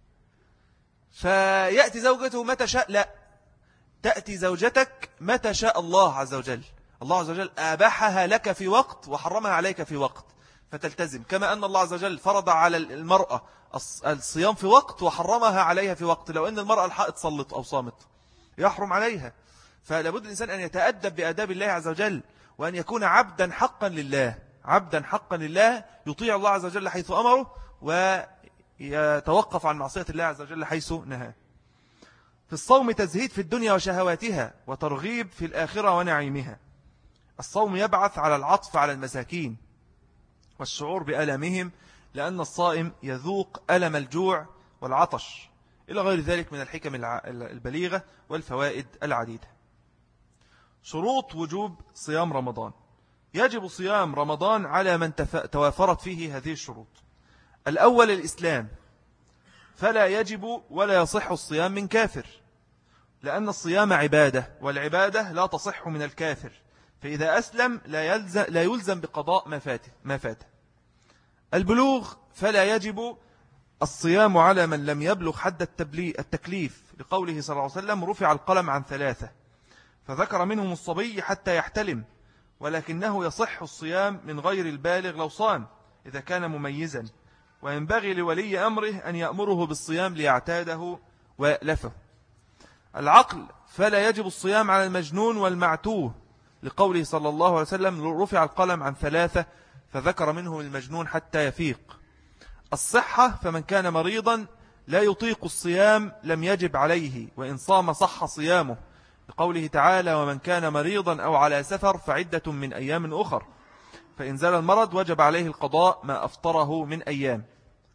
Speaker 1: فيأتي زوجته متى شاء، لا، تأتي زوجتك متى شاء الله عز وجل. الله عز وجل أباحها لك في وقت وحرمها عليك في وقت، فتلتزم. كما أن الله عز وجل فرض على المرأة الصيام في وقت وحرمها عليها في وقت. لو أن المرأة الحائض صلت أو صامت يحرم عليها. فلابد الإنسان أن يتأدب بآداب الله عز وجل، وأن يكون عبدا حقا لله، عبدا حقا لله يطيع الله عز وجل حيث أمره ويتوقف عن معصية الله عز وجل حيث نهاه. في الصوم تزهيد في الدنيا وشهواتها وترغيب في الآخرة ونعيمها. الصوم يبعث على العطف على المساكين والشعور بألمهم، لأن الصائم يذوق ألم الجوع والعطش، إلى غير ذلك من الحكم البليغة والفوائد العديدة. شروط وجوب صيام رمضان. يجب صيام رمضان على من توافرت فيه هذه الشروط. الأول الإسلام، فلا يجب ولا يصح الصيام من كافر، لأن الصيام عبادة، والعبادة لا تصح من الكافر، فإذا أسلم لا يلزم, لا يلزم بقضاء ما فاته, ما فاته. البلوغ، فلا يجب الصيام على من لم يبلغ حد التكليف، لقوله صلى الله عليه وسلم رفع القلم عن ثلاثة، فذكر منهم الصبي حتى يحتلم، ولكنه يصح الصيام من غير البالغ لو صام إذا كان مميزا، وينبغي لولي أمره أن يأمره بالصيام ليعتاده ويألفه. العقل، فلا يجب الصيام على المجنون والمعتوه، لقوله صلى الله عليه وسلم رفع القلم عن ثلاثة، فذكر منهم المجنون حتى يفيق. الصحة، فمن كان مريضا لا يطيق الصيام لم يجب عليه، وإن صام صح صيامه، لقوله تعالى ومن كان مريضا أو على سفر فعدة من أيام أخر، فإن زال المرض وجب عليه القضاء ما أفطره من أيام.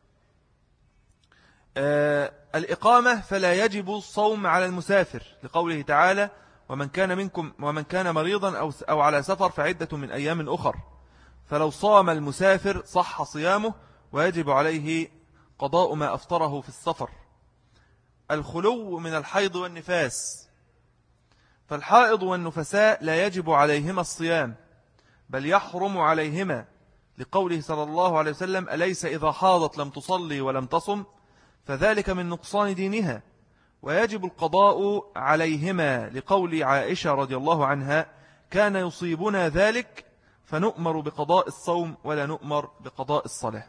Speaker 1: آه الإقامة، فلا يجب الصوم على المسافر، لقوله تعالى ومن كان منكم ومن كان مريضا أو, أو على سفر فعدة من أيام أخر، فلو صام المسافر صح صيامه ويجب عليه قضاء ما أفطره في السفر. الخلو من الحيض والنفاس، فالحائض والنفساء لا يجب عليهما الصيام، بل يحرم عليهما، لقوله صلى الله عليه وسلم أليس إذا حاضت لم تصلي ولم تصم، فذلك من نقصان دينها، ويجب القضاء عليهما، لقول عائشة رضي الله عنها كان يصيبنا ذلك فنؤمر بقضاء الصوم ولا نؤمر بقضاء الصلاة.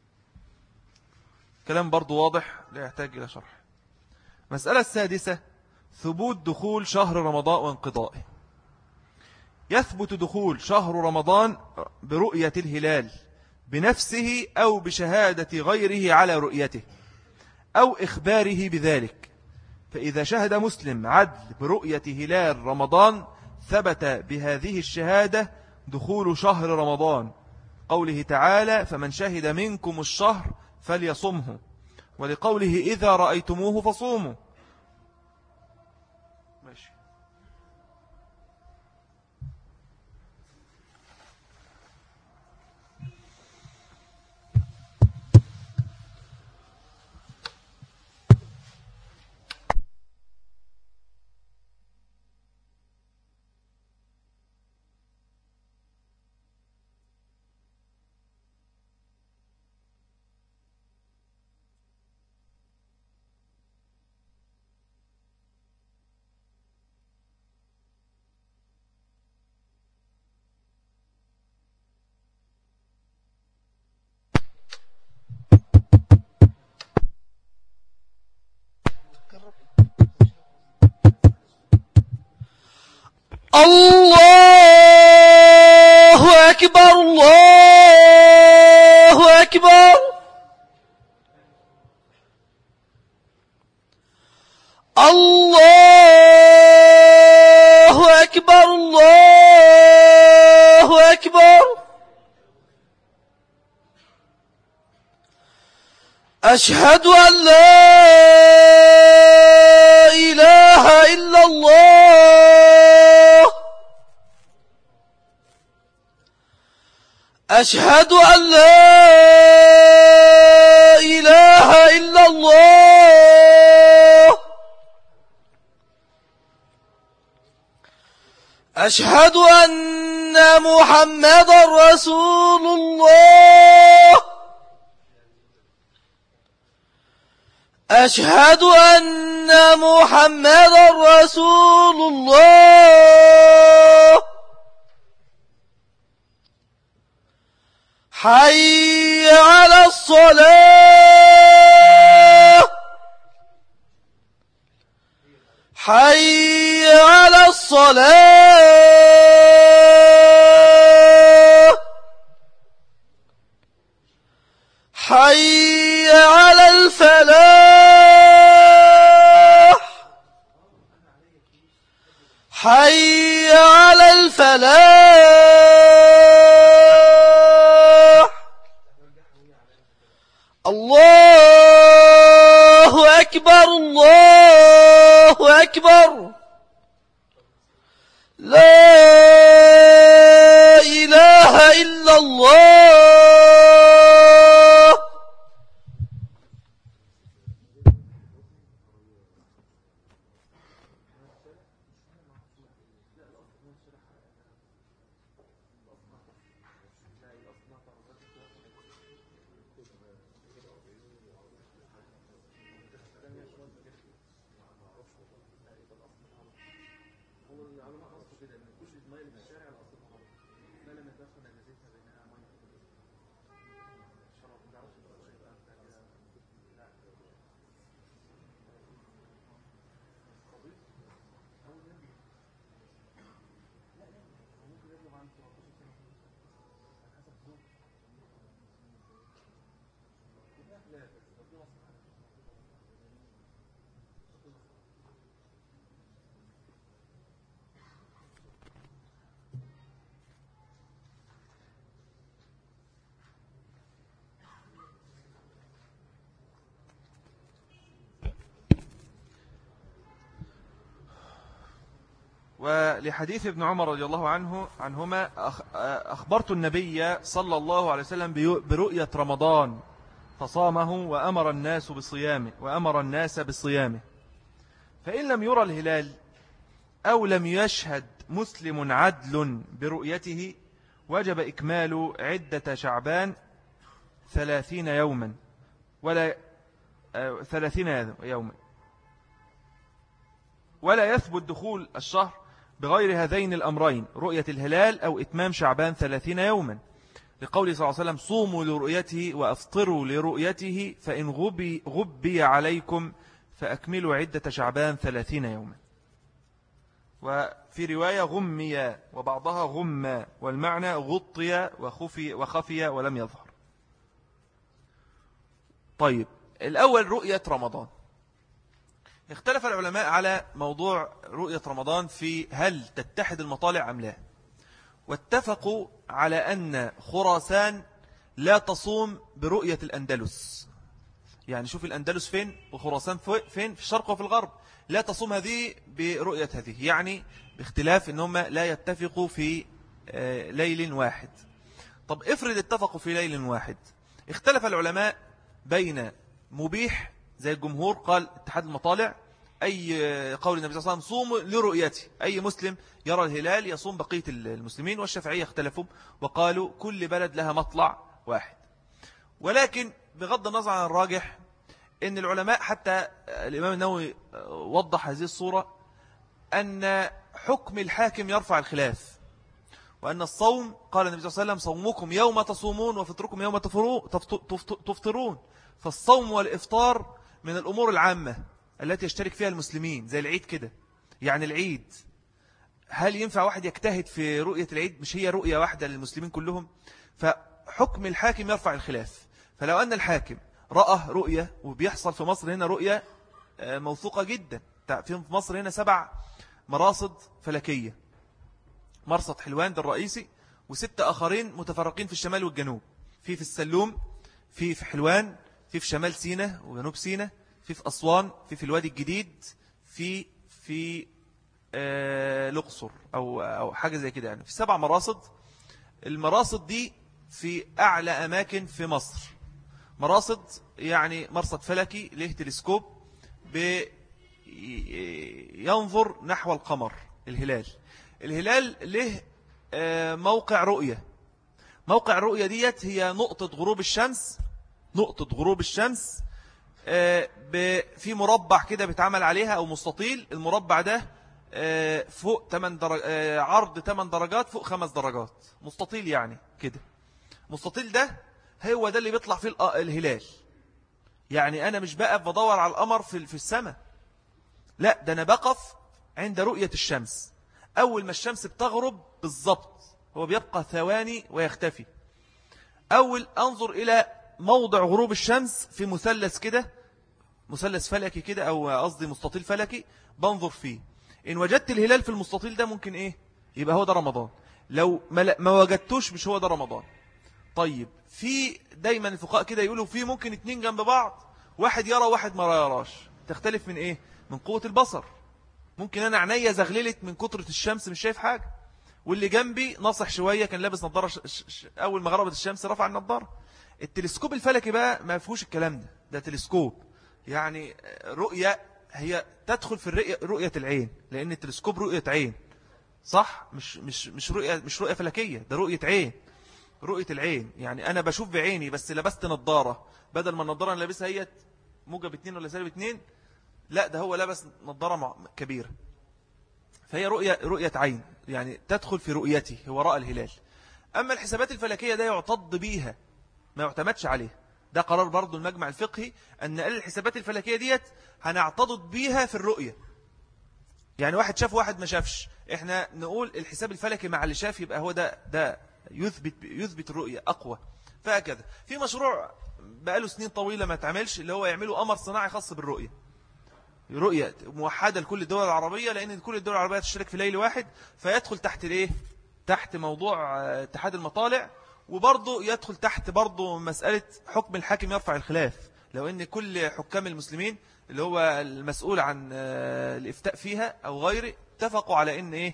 Speaker 1: كلام برضو واضح لا يحتاج إلى شرح. مسألة السادسة ثبوت دخول شهر رمضان وانقضائه. يثبت دخول شهر رمضان برؤية الهلال بنفسه أو بشهادة غيره على رؤيته أو إخباره بذلك، فإذا شهد مسلم عدل برؤية هلال رمضان ثبت بهذه الشهادة دخول شهر رمضان، قوله تعالى فمن شهد منكم الشهر فليصمه، ولقوله إذا رأيتموه فصوموا. ماشي.
Speaker 2: الله أكبر الله أكبر الله أكبر الله أكبر. أشهد أن لا إله إلا الله. أشهد أن لا إله إلا الله. أشهد أن أن محمدا رسول الله أشهد أن محمدا رسول الله حي على الصلاة حي على الصلاة حي على الفلاح حي على الفلاح الله أكبر الله أكبر لا إله إلا الله.
Speaker 1: ولحديث ابن عمر رضي الله عنه عنهما أخبرت النبي صلى الله عليه وسلم برؤية رمضان فصامه وأمر الناس بصيامه وأمر الناس بصيامه فإن لم يرى الهلال أو لم يشهد مسلم عدل برؤيته وجب إكمال عدة شعبان ثلاثين يوما ولا ثلاثين يوما ولا يثبت دخول الشهر بغير هذين الأمرين رؤية الهلال أو إتمام شعبان ثلاثين يوما لقوله صلى الله عليه وسلم صوموا لرؤيته وأفطروا لرؤيته فإن غبي, غبي عليكم فأكملوا عدة شعبان ثلاثين يوما. وفي رواية غمي وبعضها غم والمعنى غطي وخفي, وخفي ولم يظهر. طيب الأول رؤية رمضان. اختلف العلماء على موضوع رؤية رمضان في هل تتحد المطالع أم لا، واتفقوا على أن خراسان لا تصوم برؤية الأندلس. يعني شوف الأندلس فين وخراسان فين، في الشرق وفي الغرب، لا تصوم هذه برؤية هذه، يعني باختلاف أنهم لا يتفقوا في ليل واحد. طب افرض اتفقوا في ليل واحد، اختلف العلماء بين مبيح زي الجمهور قال اتحاد المطالع، أي قول النبي صلى الله عليه وسلم صوم لرؤيته، أي مسلم يرى الهلال يصوم بقية المسلمين، والشافعية اختلفوا وقالوا كل بلد لها مطلع واحد. ولكن بغض النظر عن الراجح أن العلماء حتى الإمام النووي وضح هذه الصورة أن حكم الحاكم يرفع الخلاف، وأن الصوم قال النبي صلى الله عليه وسلم صومكم يوم تصومون وفطركم يوم تفطرون، فالصوم والإفطار من الأمور العامة التي يشترك فيها المسلمين زي العيد كده. يعني العيد هل ينفع واحد يجتهد في رؤية العيد؟ مش هي رؤية واحدة للمسلمين كلهم، فحكم الحاكم يرفع الخلاف. فلو أن الحاكم رأى رؤية، وبيحصل في مصر هنا رؤية موثوقة جدا، في مصر هنا سبع مراصد فلكية، مرصد حلوان ده الرئيسي، وست آخرين متفرقين في الشمال والجنوب، في في السلوم، في في حلوان، في في شمال سيناء وجنوب سيناء، في في أسوان، في في الوادي الجديد، في في آه الأقصر أو أو حاجة زي كده. يعني في سبع مراصد. المراصد دي في أعلى أماكن في مصر، مراصد يعني مرصد فلكي له تلسكوب ينظر نحو القمر الهلال. الهلال له موقع رؤية. موقع الرؤية ديت هي نقطة غروب الشمس، نقطة غروب الشمس في مربع كده بيتعمل عليها أو مستطيل. المربع ده فوق ثمانية درجات، عرض ثمانية درجات فوق خمس درجات، مستطيل يعني كده. مستطيل ده هو ده اللي بيطلع فيه الهلال. يعني أنا مش بقف بدور على القمر في في السماء، لا، ده أنا بقف عند رؤية الشمس. أول ما الشمس بتغرب بالضبط، هو بيبقى ثواني ويختفي. أول أنظر إلى موضع غروب الشمس في مثلث كده، مثلث فلكي كده، أو قصدي مستطيل فلكي، بنظر فيه. إن وجدت الهلال في المستطيل ده ممكن إيه؟ يبقى هو ده رمضان. لو ما وجدتوش مش هو ده رمضان. طيب، في دايما الفقهاء كده يقولوا في ممكن اتنين جنب بعض، واحد يرى واحد ما يراش. تختلف من إيه؟ من قوة البصر. ممكن أنا عينيا زغللت من كترة الشمس مش شايف حاجة، واللي جنبي نصح شوية كان لابس نظارة ش... ش... أول ما غربت الشمس رفع النظارة. التلسكوب الفلكي بقى ما فيهوش الكلام ده، ده تلسكوب يعني رؤية، هي تدخل في الرؤية، رؤية العين، لأن التلسكوب رؤية عين، صح؟ مش مش مش رؤية مش رؤية فلكية، ده رؤية عين، رؤية العين. يعني أنا بشوف بعيني بس لبست نظارة، بدل ما النظارة أنا لابسها هي موجب اتنين ولا سالب اتنين، لا، ده هو لابس نظارة كبيرة. فهي رؤية رؤية عين، يعني تدخل في رؤيته، هو رأى الهلال. أما الحسابات الفلكية ده يعتض بيها، ما يعتمدش عليه. ده قرار برضو المجمع الفقهي، أن الحسابات الفلكية ديت هنعتضد بيها في الرؤية. يعني واحد شاف واحد ما شافش، احنا نقول الحساب الفلكي مع اللي شاف يبقى هو ده ده يثبت يثبت الرؤية أقوى. فهكذا في مشروع بقاله سنين طويلة ما تعملش، اللي هو يعملوا قمر صناعي خاص بالرؤية، رؤية موحدة لكل الدول العربية، لأن كل الدول العربية تشترك في ليل واحد، فيدخل تحت الايه؟ تحت موضوع اتحاد المطالع، وبرضه يدخل تحت برضه مسألة حكم الحاكم يرفع الخلاف. لو ان كل حكام المسلمين اللي هو المسؤول عن الإفتاء فيها أو غيره اتفقوا على ان ايه؟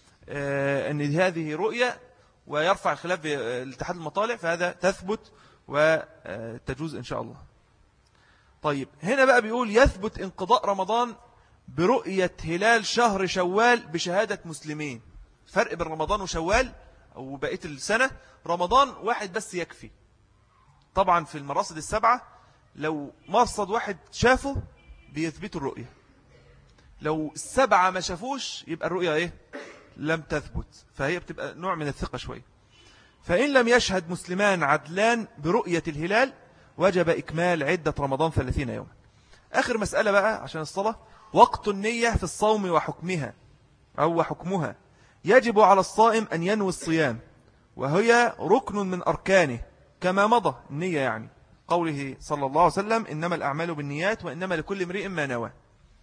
Speaker 1: ان هذه رؤية ويرفع الخلاف باتحاد المطالع، فهذا تثبت وتجوز إن شاء الله. طيب، هنا بقى بيقول يثبت انقضاء رمضان برؤية هلال شهر شوال بشهادة مسلمين. فرق بين رمضان وشوال أو بقية السنة، رمضان واحد بس يكفي. طبعا في المراصد السبعة لو مرصد واحد شافه بيثبتوا الرؤية، لو السبعة ما شافوش يبقى الرؤية إيه؟ لم تثبت. فهي بتبقى نوع من الثقة شوية. فإن لم يشهد مسلمان عدلان برؤية الهلال وجب إكمال عدة رمضان ثلاثين يوما. آخر مسألة بقى عشان الصلاة، وقت النية في الصوم وحكمها أو حكمها. يجب على الصائم أن ينوي الصيام، وهي ركن من أركانه كما مضى النية، يعني قوله صلى الله عليه وسلم إنما الأعمال بالنيات وإنما لكل امرئ ما نوى.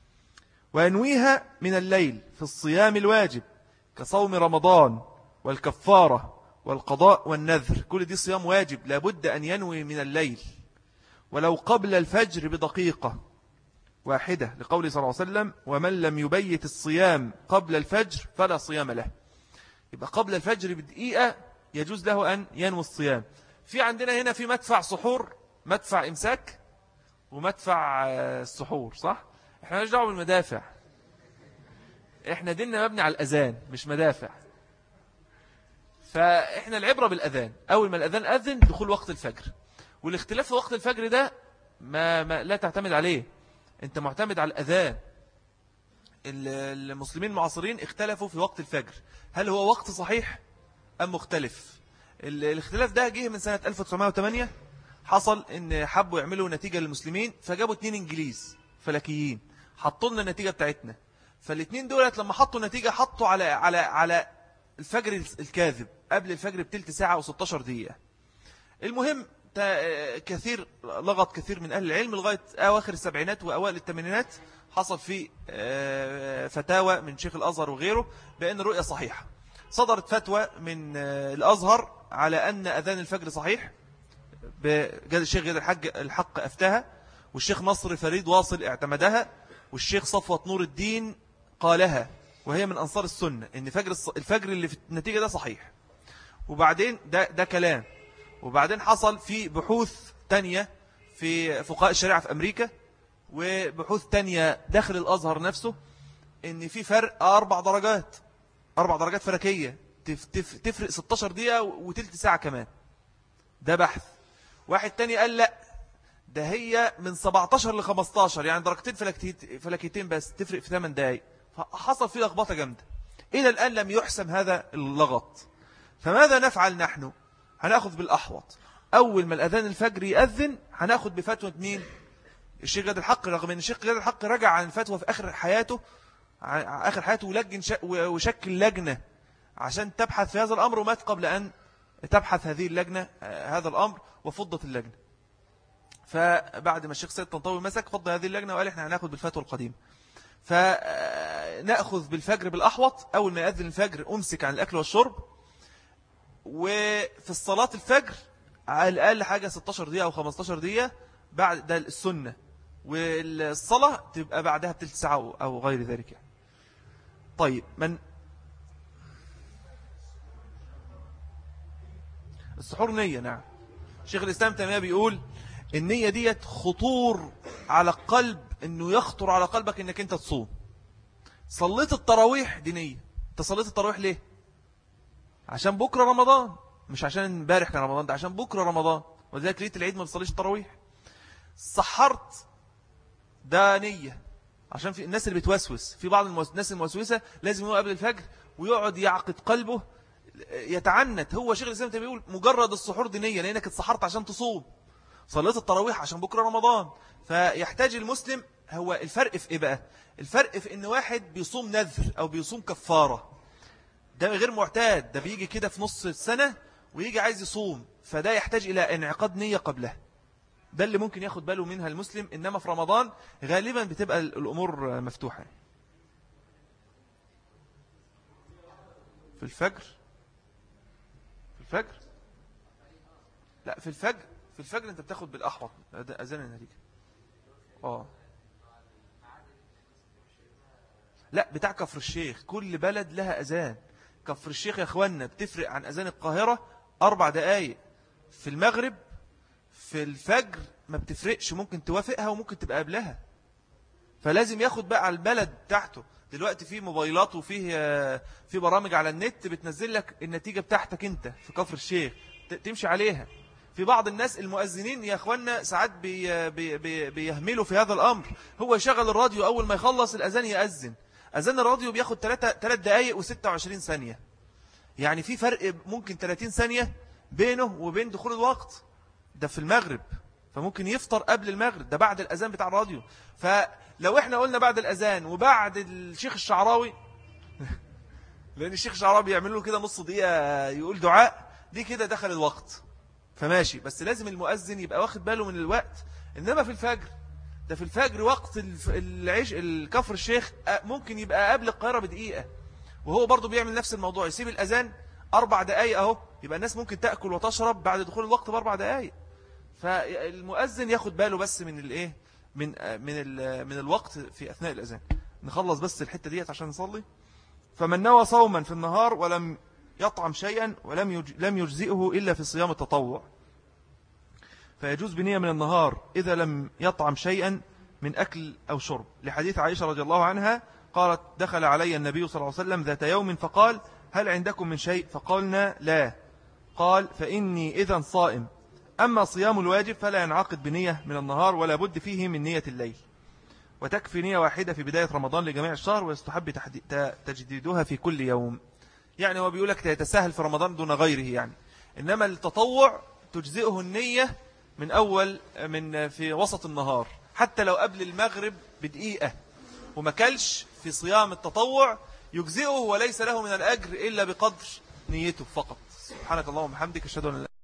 Speaker 1: وينويها من الليل في الصيام الواجب كصوم رمضان والكفارة والقضاء والنذر، كل دي صيام واجب لابد أن ينوي من الليل، ولو قبل الفجر بدقيقة واحدة، لقوله صلى الله عليه وسلم ومن لم يبيت الصيام قبل الفجر فلا صيام له. يبقى قبل الفجر بدقيقة يجوز له أن ينوي الصيام. في عندنا هنا في مدفع سحور، مدفع إمساك ومدفع السحور، صح؟ احنا مش دعوة بالمدافع، احنا ديننا مبني على الأذان مش مدافع. فاحنا العبرة بالأذان، أول ما الأذان أذن دخول وقت الفجر. والاختلاف في وقت الفجر ده ما, ما لا تعتمد عليه، انت معتمد على الأذان. المسلمين المعاصرين اختلفوا في وقت الفجر، هل هو وقت صحيح أم مختلف؟ الاختلاف ده جه من سنة ألف وتسعمائة وثمانية، حصل ان حبوا يعملوا نتيجة للمسلمين، فجابوا اتنين انجليز فلكيين حطوا لنا النتيجة بتاعتنا. فالاتنين دولت لما حطوا النتيجة حطوا على على على الفجر الكاذب قبل الفجر بتلت ساعة وستاشر دقيقة. المهم كثير لغط كثير من أهل العلم لغاية أواخر السبعينات وأوائل الثمانينات حصل في فتاوى من شيخ الأزهر وغيره بأن الرؤية صحيحة. صدرت فتوى من الأزهر على أن أذان الفجر صحيح، بجد الشيخ جاد الحق الحق أفتها، والشيخ نصر فريد واصل اعتمدها، والشيخ صفوة نور الدين قالها، وهي من أنصار السنة إن فجر الفجر اللي في النتيجة ده صحيح. وبعدين ده ده كلام. وبعدين حصل في بحوث تانية في فقهاء الشريعة في أمريكا، وبحوث تانية داخل الأزهر نفسه، إن في فرق أربع درجات أربع درجات فلكية، تف تف تفرق ستاشر دقيقة وتلت ساعة كمان. ده بحث. واحد تاني قال لا، ده هي من سبعتاشر ل خمستاشر، يعني درجتين فلكيتين بس تفرق في ثمان دقايق. فحصل فيه لخبطة جامدة. إلى الآن لم يحسم هذا اللغط. فماذا نفعل نحن؟ هنأخذ بالأحوط. أول ما الأذان الفجر يأذن هنأخذ بفتوى مين؟ الشيخ جاد الحق، رغم أن الشيخ جاد الحق رجع عن الفتوى في آخر حياته آخر حياته ولجن وشكل لجنة عشان تبحث في هذا الأمر، ومات قبل أن تبحث هذه اللجنة هذا الأمر وفضت اللجنة. فبعد ما الشيخ سيد طنطاوي مسك فض هذه اللجنة وقال احنا هنأخذ بالفتوى القديمة. فنأخذ بالفجر بالأحوط. أول ما يأذن الفجر أمسك عن الأكل والشرب. وفي الصلاة الفجر على الأقل حاجة ستاشر دقيقة أو خمستاشر دقيقة بعد ده السنة، والصلاة تبقى بعدها بتلت ساعة أو غير ذلك يعني. طيب من السحور نية. نعم، شيخ الإسلام تيمية بيقول النية ديت خطور على القلب، انه يخطر على قلبك انك انت تصوم. صليت التراويح دي نية. انت صليت التراويح ليه؟ عشان بكرة رمضان، مش عشان امبارح كان رمضان، ده عشان بكرة رمضان، وذلك ليلة العيد ما بتصليش التراويح. سحرت ده نية، عشان في الناس اللي بتوسوس، في بعض الناس الموسوسة لازم يقوم قبل الفجر ويقعد يعقد قلبه يتعنت. هو شيخ الإسلام بيقول مجرد السحور دي نية، لأنك اتسحرت عشان تصوم. صليت التراويح عشان بكرة رمضان. فيحتاج المسلم، هو الفرق في ايه بقى؟ الفرق في ان واحد بيصوم نذر او بيصوم كفارة، ده غير معتاد، ده بيجي كده في نص السنة ويجي عايز يصوم، فده يحتاج الى انعقاد نية قبله. ده اللي ممكن ياخد باله منها المسلم. انما في رمضان غالبا بتبقى الامور مفتوحة. في الفجر في الفجر لا، في الفجر في الفجر انت بتاخد بالاحوط اذان النتيجه. اه لا، بتاع كفر الشيخ كل بلد لها اذان. كفر الشيخ يا اخوانا بتفرق عن اذان القاهره اربع دقائق. في المغرب في الفجر ما بتفرقش، ممكن توافقها وممكن تبقى قبلها. فلازم ياخد بقى على البلد تحته. دلوقتي في موبايلات وفيه في برامج على النت بتنزل لك النتيجه بتاعتك انت في كفر الشيخ تمشي عليها. في بعض الناس المؤذنين يا اخوانا ساعات بي بي بي بيهملوا في هذا الامر. هو يشغل الراديو اول ما يخلص الاذان يأذن. اذان الراديو بياخد ثلاث دقائق وستة وعشرين ثانية، يعني في فرق ممكن ثلاثين ثانية بينه وبين دخول الوقت. ده في المغرب، فممكن يفطر قبل المغرب، ده بعد الاذان بتاع الراديو. فلو احنا قلنا بعد الاذان وبعد الشيخ الشعراوي لان الشيخ الشعراوي بيعمل له كده نص دقيقة يقول دعاء، دي كده دخل الوقت فماشي. بس لازم المؤذن يبقى واخد باله من الوقت. إنما في الفجر، ده في الفجر وقت العيش الكفر الشيخ ممكن يبقى قبل القاهرة بدقيقة، وهو برضو بيعمل نفس الموضوع، يسيب الأذان أربع دقايق أهو، يبقى الناس ممكن تأكل وتشرب بعد دخول الوقت بأربع دقايق. فالمؤذن ياخد باله بس من الإيه من من من الوقت في أثناء الأذان. نخلص بس الحتة ديت عشان نصلي. فمن نوى صوما في النهار ولم يطعم شيئا ولم يج... لم يجزئه إلا في صيام التطوع، فيجوز بنية من النهار إذا لم يطعم شيئا من أكل أو شرب، لحديث عائشة رضي الله عنها قالت دخل علي النبي صلى الله عليه وسلم ذات يوم فقال هل عندكم من شيء؟ فقالنا لا. قال فإني إذا صائم، أما صيام الواجب فلا ينعقد بنية من النهار ولا بد فيه من نية الليل، وتكفي نية واحدة في بداية رمضان لجميع الشهر، ويستحب تجديدها في كل يوم. يعني هو بيقولك تتساهل في رمضان دون غيره يعني. إنما التطوع تجزئه النية من أول من في وسط النهار، حتى لو قبل المغرب بدقيقة وما كلش في صيام التطوع يجزئه وليس له من الأجر إلا بقدر نيته فقط. سبحانك اللهم وبحمدك أشهد أن لا